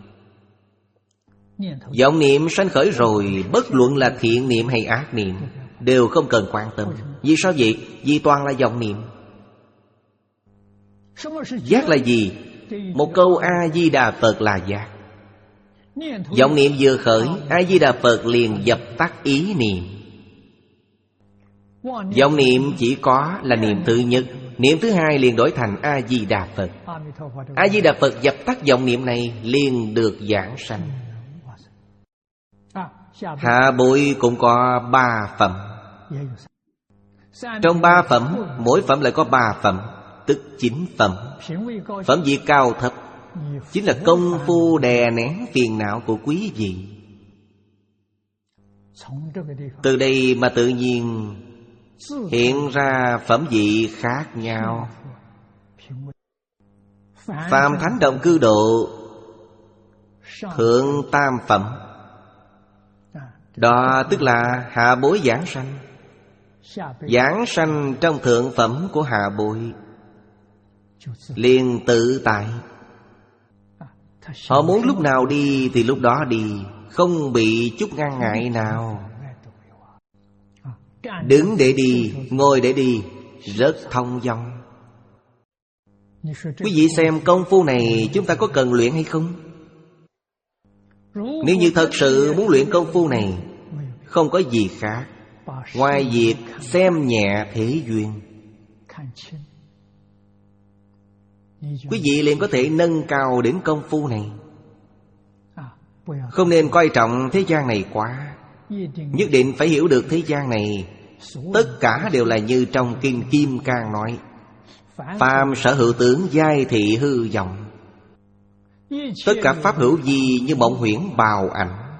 Vọng niệm sanh khởi rồi, bất luận là thiện niệm hay ác niệm đều không cần quan tâm. Vì sao vậy? Vì toàn là vọng niệm. Giác là gì? Một câu A-di-đà Phật là giác. Vọng niệm vừa khởi, A-di-đà Phật liền dập tắt ý niệm. Vọng niệm chỉ có là niệm thứ nhất, niệm thứ hai liền đổi thành A-di-đà Phật. A-di-đà Phật dập tắt vọng niệm này liền được giảng sanh. Hạ bối cũng có ba phẩm. Trong ba phẩm, mỗi phẩm lại có ba phẩm, tức chín phẩm. Phẩm vị cao thấp chính là công phu đè nén phiền não của quý vị. Từ đây mà tự nhiên hiện ra phẩm vị khác nhau. Phàm thánh đồng cư độ, thượng tam phẩm. Đó tức là hạ bối giảng sanh. Giảng sanh trong thượng phẩm của hạ bối liền tự tại. Họ muốn lúc nào đi thì lúc đó đi, không bị chút ngăn ngại nào. Đứng để đi, ngồi để đi, rất thông dong. Quý vị xem công phu này chúng ta có cần luyện hay không? Nếu như thật sự muốn luyện công phu này, không có gì khác ngoài việc xem nhẹ thế duyên, quý vị liền có thể nâng cao đến công phu này. Không nên coi trọng thế gian này quá. Nhất định phải hiểu được thế gian này tất cả đều là như trong Kinh Kim Cang nói: phàm sở hữu tướng giai thị hư vọng. Tất cả pháp hữu vi như mộng huyễn bào ảnh.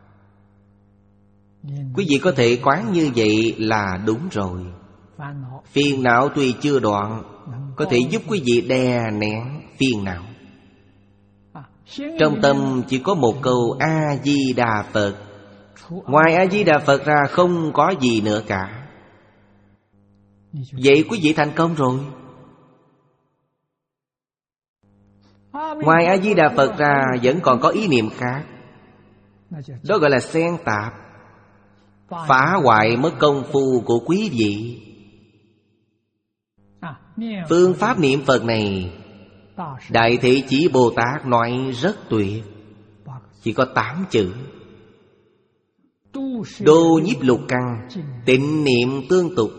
Quý vị có thể quán như vậy là đúng rồi. Phiền não tuy chưa đoạn, có thể giúp quý vị đè nén phiền não. Trong tâm chỉ có một câu A-di-đà Phật. Ngoài A-di-đà Phật ra không có gì nữa cả. Vậy quý vị thành công rồi. Ngoài A-di-đà Phật ra vẫn còn có ý niệm khác. Đó gọi là xen tạp, phá hoại mất công phu của quý vị. Phương pháp niệm Phật này Đại Thị Chỉ Bồ Tát nói rất tuyệt. Chỉ có tám chữ: đô nhiếp lục căn, tịnh niệm tương tục,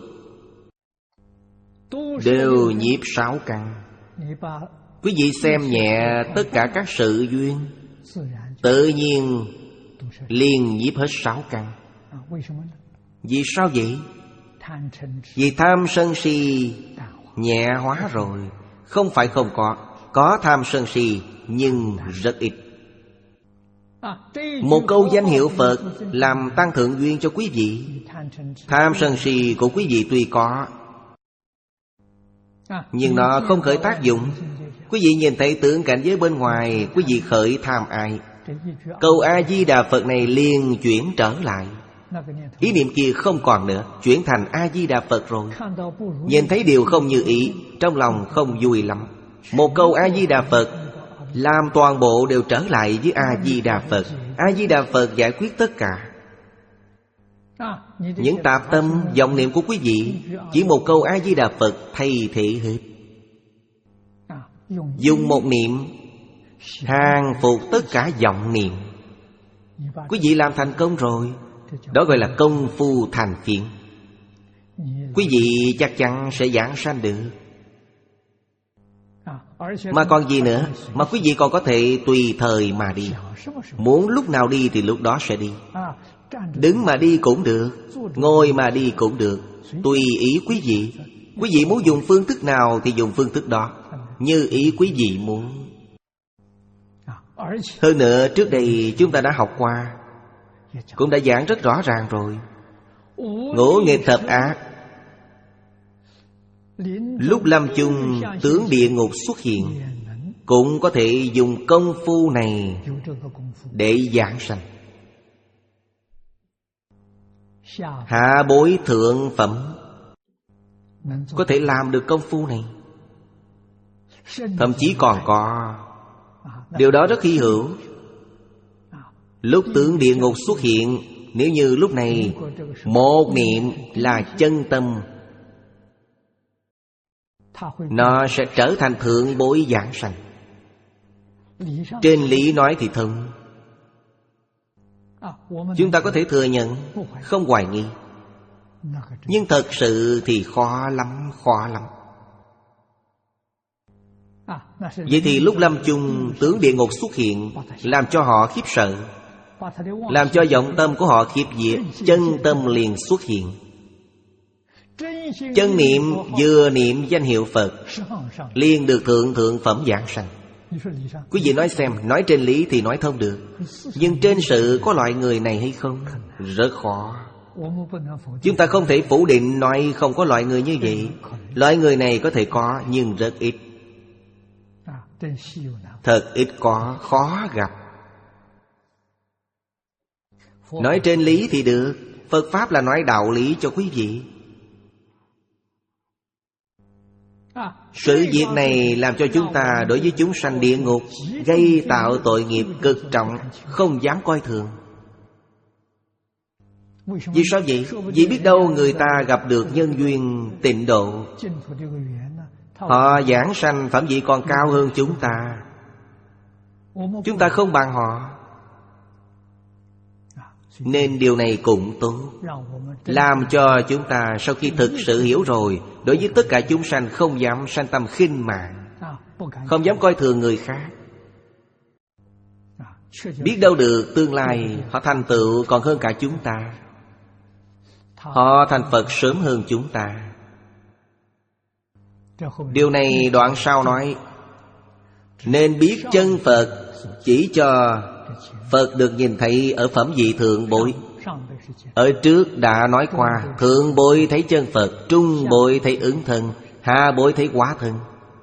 đều nhiếp sáu căn. Quý vị xem nhẹ tất cả các sự duyên, tự nhiên liền nhiếp hết sáu căn. Vì sao vậy? Vì tham sân si nhẹ hóa rồi. Không phải không có, có tham sân si nhưng rất ít. Một câu danh hiệu Phật làm tăng thượng duyên cho quý vị. Tham sân si của quý vị tuy có, nhưng nó không khởi tác dụng. Quý vị nhìn thấy tượng cảnh giới bên ngoài, quý vị khởi tham ai, câu A-di-đà Phật này liền chuyển trở lại. Ý niệm kia không còn nữa, chuyển thành A-di-đà Phật rồi. Nhìn thấy điều không như ý, trong lòng không vui lắm. Một câu A-di-đà Phật làm toàn bộ đều trở lại với A-di-đà Phật. A-di-đà Phật giải quyết tất cả. Những tạp tâm, vọng niệm của quý vị chỉ một câu A-di-đà Phật thay thế hết. Dùng một niệm hàng phục tất cả vọng niệm. Quý vị làm thành công rồi. Đó gọi là công phu thành phiền. Quý vị chắc chắn sẽ giảng sanh được. Mà còn gì nữa? Mà quý vị còn có thể tùy thời mà đi. Muốn lúc nào đi thì lúc đó sẽ đi. Đứng mà đi cũng được, ngồi mà đi cũng được, tùy ý quý vị. Quý vị muốn dùng phương thức nào thì dùng phương thức đó, như ý quý vị muốn. Hơn nữa trước đây chúng ta đã học qua, cũng đã giảng rất rõ ràng rồi. Ngũ nghịch thập ác, lúc lâm chung tướng địa ngục xuất hiện, cũng có thể dùng công phu này để giảng sanh. Hạ bối thượng phẩm có thể làm được công phu này. Thậm chí còn có, điều đó rất hy hữu. Lúc tướng địa ngục xuất hiện, nếu như lúc này một niệm là chân tâm, nó sẽ trở thành thượng bối giảng sanh. Trên lý nói thì thông, chúng ta có thể thừa nhận, không hoài nghi. Nhưng thật sự thì khó lắm, khó lắm. Vậy thì lúc lâm chung tướng địa ngục xuất hiện, làm cho họ khiếp sợ, làm cho vọng tâm của họ khiếp diệt, chân tâm liền xuất hiện. Chân niệm vừa niệm danh hiệu Phật liền được thượng thượng phẩm giảng sanh. Quý vị nói xem, nói trên lý thì nói thông được, nhưng trên sự có loại người này hay không? Rất khó. Chúng ta không thể phủ định nói không có loại người như vậy. Loại người này có thể có, nhưng rất ít. Thật ít có, khó gặp. Nói trên lý thì được, Phật Pháp là nói đạo lý cho quý vị. Sự việc này làm cho chúng ta đối với chúng sanh địa ngục gây tạo tội nghiệp cực trọng, không dám coi thường. Vì sao vậy? Vì biết đâu người ta gặp được nhân duyên tịnh độ, họ giảng sanh phẩm vị còn cao hơn chúng ta. Chúng ta không bằng họ, nên điều này cũng tốt, làm cho chúng ta sau khi thực sự hiểu rồi, đối với tất cả chúng sanh không dám sanh tâm khinh mạn, không dám coi thường người khác. Biết đâu được tương lai họ thành tựu còn hơn cả chúng ta, họ thành Phật sớm hơn chúng ta. Điều này đoạn sau nói: Nên biết chân Phật chỉ cho Phật được nhìn thấy ở phẩm vị thượng bối. Ở trước đã nói qua, thượng bối thấy chân Phật, trung bối thấy ứng thân, hạ bối thấy hóa thân.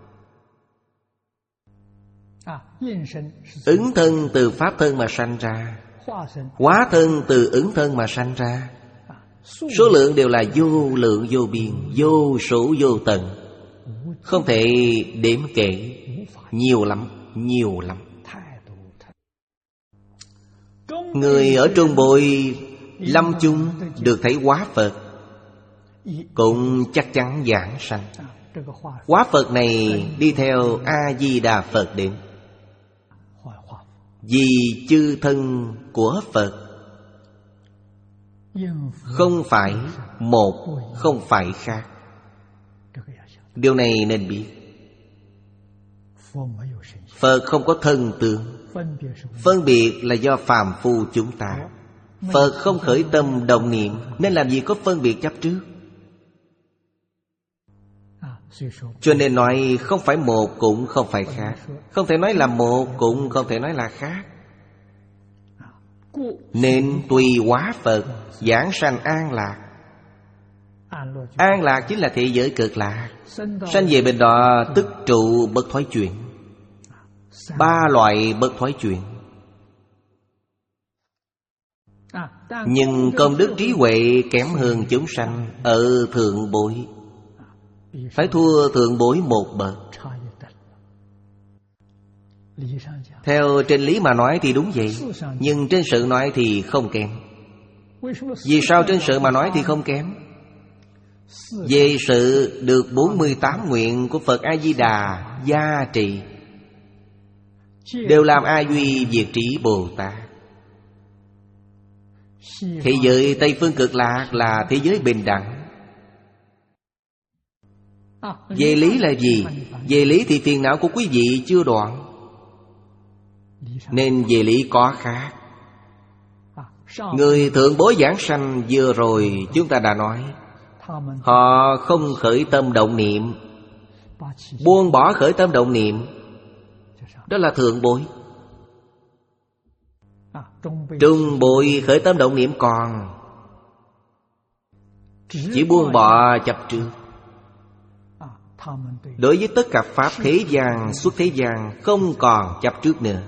Ứng thân từ pháp thân mà sanh ra, hóa thân từ ứng thân mà sanh ra. Số lượng đều là vô lượng vô biên, vô số vô tận, không thể đếm kể. Nhiều lắm, nhiều lắm. Người ở trung bối lâm chung được thấy hóa Phật, cũng chắc chắn giảng sanh. Hóa Phật này đi theo A-di-đà Phật đến. Vì chư thân của Phật không phải một, không phải khác. Điều này nên biết. Phật không có thân tướng. Phân biệt là do phàm phu chúng ta. Phật không khởi tâm động niệm, nên làm gì có phân biệt chấp trước. Cho nên nói không phải một cũng không phải khác. Không thể nói là một cũng không thể nói là khác. Nên tùy hóa Phật, giảng sanh an lạc. An lạc chính là thế giới cực lạc. Sanh về bên đó tức trụ bất thoái chuyển. Ba loại bất thoái chuyển. Nhưng công đức trí huệ kém hơn chúng sanh ở thượng bối, phải thua thượng bối một bậc. Theo trên lý mà nói thì đúng vậy, nhưng trên sự nói thì không kém. Vì sao trên sự mà nói thì không kém? Về sự được bốn mươi tám nguyện của Phật A-di-đà gia trì, đều làm A Duy Việt Trí Bồ Tát. Thế giới Tây Phương Cực Lạc là thế giới bình đẳng. Về lý là gì? Về lý thì phiền não của quý vị chưa đoạn, nên về lý có khác. Người thượng bối giảng sanh vừa rồi chúng ta đã nói, họ không khởi tâm động niệm, buông bỏ khởi tâm động niệm, đó là thượng bối. Trung bối khởi tâm động niệm còn, chỉ buông bỏ chấp trước. Đối với tất cả pháp thế gian, xuất thế gian, không còn chấp trước nữa.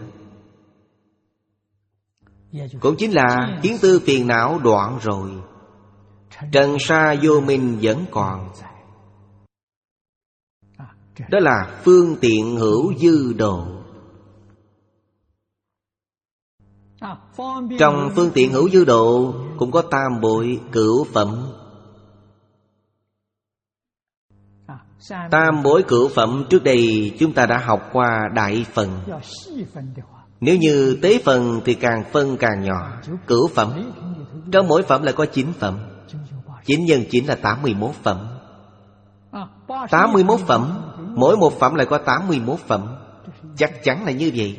Cũng chính là kiến tư phiền não đoạn rồi, trần sa vô minh vẫn còn. Đó là phương tiện hữu dư độ. Trong phương tiện hữu dư độ cũng có tam bội cửu phẩm. Tam bối cửu phẩm trước đây chúng ta đã học qua đại phần. Nếu như tế phần thì càng phân càng nhỏ. Cửu phẩm, trong mỗi phẩm lại có chín phẩm. Chín nhân chín là tám mươi mốt phẩm. Tám mươi mốt phẩm, mỗi một phẩm lại có tám mươi mốt phẩm. Chắc chắn là như vậy.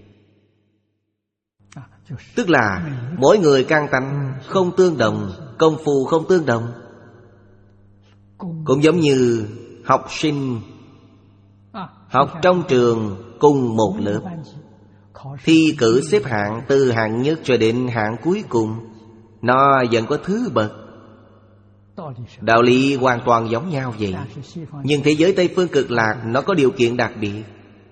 Tức là mỗi người căn tánh không tương đồng, công phu không tương đồng. Cũng giống như học sinh học trong trường cùng một lớp, thi cử xếp hạng từ hạng nhất cho đến hạng cuối cùng, nó vẫn có thứ bậc. Đạo lý hoàn toàn giống nhau vậy. Nhưng thế giới Tây Phương Cực Lạc nó có điều kiện đặc biệt.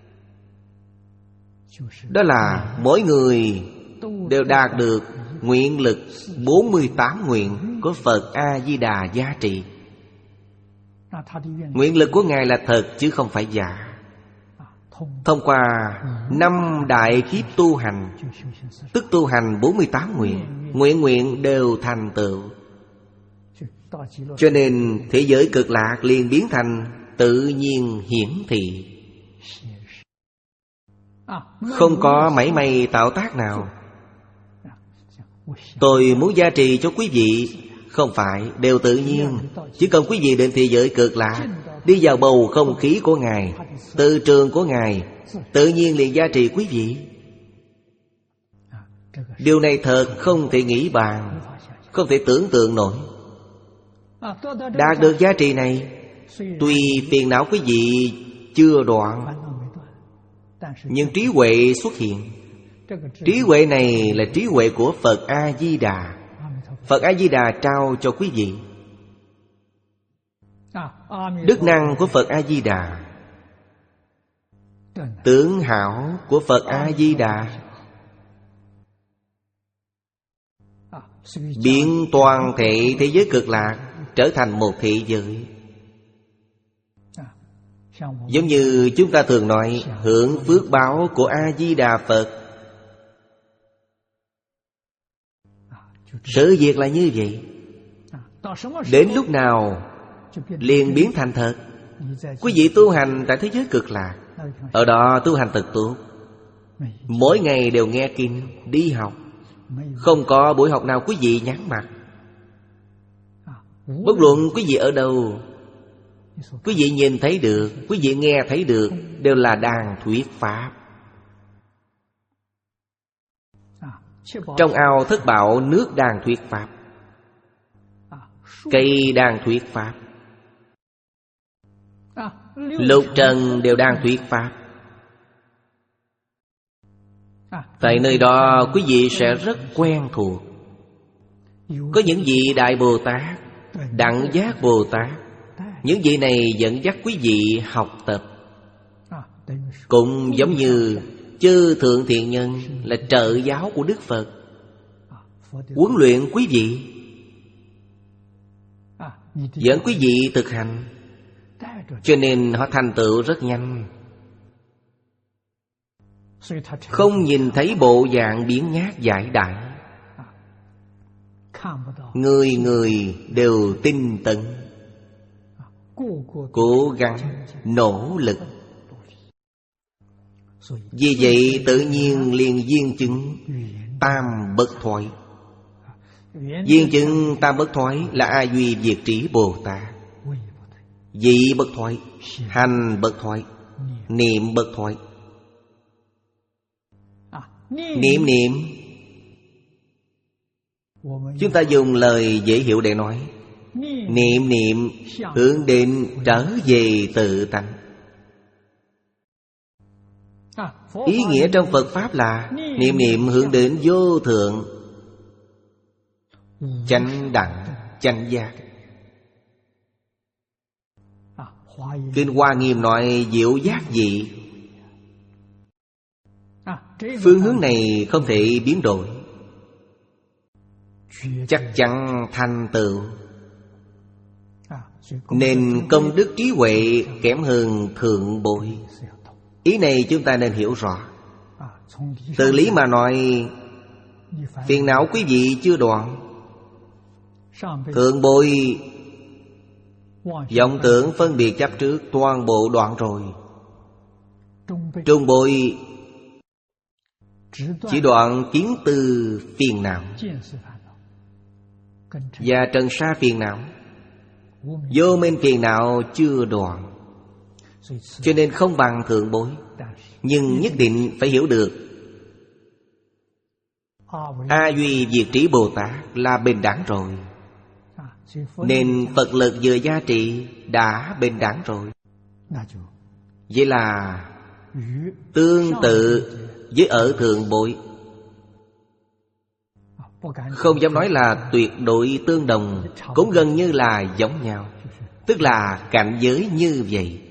Đó là mỗi người đều đạt được nguyện lực bốn mươi tám nguyện của Phật A-di-đà gia trì. Nguyện lực của Ngài là thật chứ không phải giả. Thông qua năm đại kiếp tu hành, tức tu hành bốn mươi tám nguyện, nguyện nguyện đều thành tựu. Cho nên thế giới Cực Lạc liền biến thành tự nhiên hiển thị, không có mảy may tạo tác nào. Tôi muốn gia trì cho quý vị, không phải, đều tự nhiên. Chỉ cần quý vị đến thế giới Cực Lạc, đi vào bầu không khí của Ngài, từ trường của Ngài, tự nhiên liền gia trì quý vị. Điều này thật không thể nghĩ bàn, không thể tưởng tượng nổi. Đạt được giá trị này, tuy phiền não quý vị chưa đoạn, Nhưng trí huệ xuất hiện. Trí huệ này là trí huệ của Phật A-di-đà. Phật A-di-đà trao cho quý vị. Đức năng của Phật A-di-đà, tướng hảo của Phật A-di-đà, biến toàn thể thế giới cực lạc trở thành một thế giới. Giống như chúng ta thường nói, hưởng phước báo của A-di-đà Phật. Sự việc là như vậy. Đến lúc nào liền biến thành thật. Quý vị tu hành tại thế giới cực lạc, ở đó tu hành thật tốt. Mỗi ngày đều nghe kinh, đi học. Không có buổi học nào quý vị nhắm mặt. Bất luận quý vị ở đâu, quý vị nhìn thấy được, quý vị nghe thấy được, đều là đang thuyết pháp. Trong ao thất bảo, nước đang thuyết pháp, cây đang thuyết pháp, lục trần đều đang thuyết pháp. Tại nơi đó quý vị sẽ rất quen thuộc. Có những vị Đại Bồ Tát, Đẳng Giác Bồ Tát, những vị này dẫn dắt quý vị học tập. Cũng giống như chư thượng thiện nhân là trợ giáo của Đức Phật, huấn luyện quý vị, dẫn quý vị thực hành, cho nên họ thành tựu rất nhanh. Không nhìn thấy bộ dạng biến nhát giải đại, người người đều tinh tấn, cố gắng, nỗ lực. Vì vậy tự nhiên liền viên chứng tam bất thoái. Viên chứng tam bất thoái là A Duy Diệt Trí Bồ Tát. Vị bất thoái, hành bất thoái, niệm bất thoái. Niệm niệm, chúng ta dùng lời dễ hiểu để nói, niệm niệm hướng đến trở về tự tánh. Ý nghĩa trong Phật Pháp là niệm niệm hướng đến vô thượng chánh đẳng chánh giác. Kinh Hoa Nghiêm nói diệu giác dị. Phương hướng này không thể biến đổi, chắc chắn thành tựu. Nên công đức trí huệ kém hơn thượng bội. Ý này chúng ta nên hiểu rõ. Từ lý mà nói, phiền não quý vị chưa đoạn. Thượng bội vọng tưởng phân biệt chấp trước toàn bộ đoạn rồi. Trung bội chỉ đoạn kiến tư phiền não và trần sa phiền não. Vô minh phiền não chưa đoạn, cho nên không bằng thượng bối. Nhưng nhất định phải hiểu được A Duy Diệt Trí Bồ Tát là bình đẳng rồi. Nên Phật lực vừa gia trị đã bình đẳng rồi. Vậy là tương tự với ở thượng bối. Không dám nói là tuyệt đối tương đồng, cũng gần như là giống nhau. Tức là cảnh giới như vậy.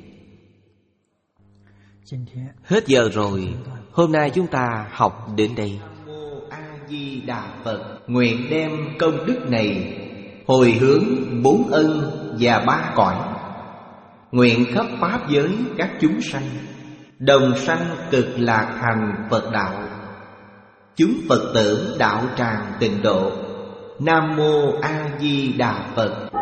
Hết giờ rồi. Hôm nay chúng ta học đến đây. Nam Mô A Di Đà Phật. Nguyện đem công đức này hồi hướng bốn ân và ba cõi. Nguyện khắp pháp giới các chúng sanh đồng sanh cực lạc thành Phật đạo. Chúng Phật tử đạo tràng tịnh độ. Nam Mô A Di Đà Phật.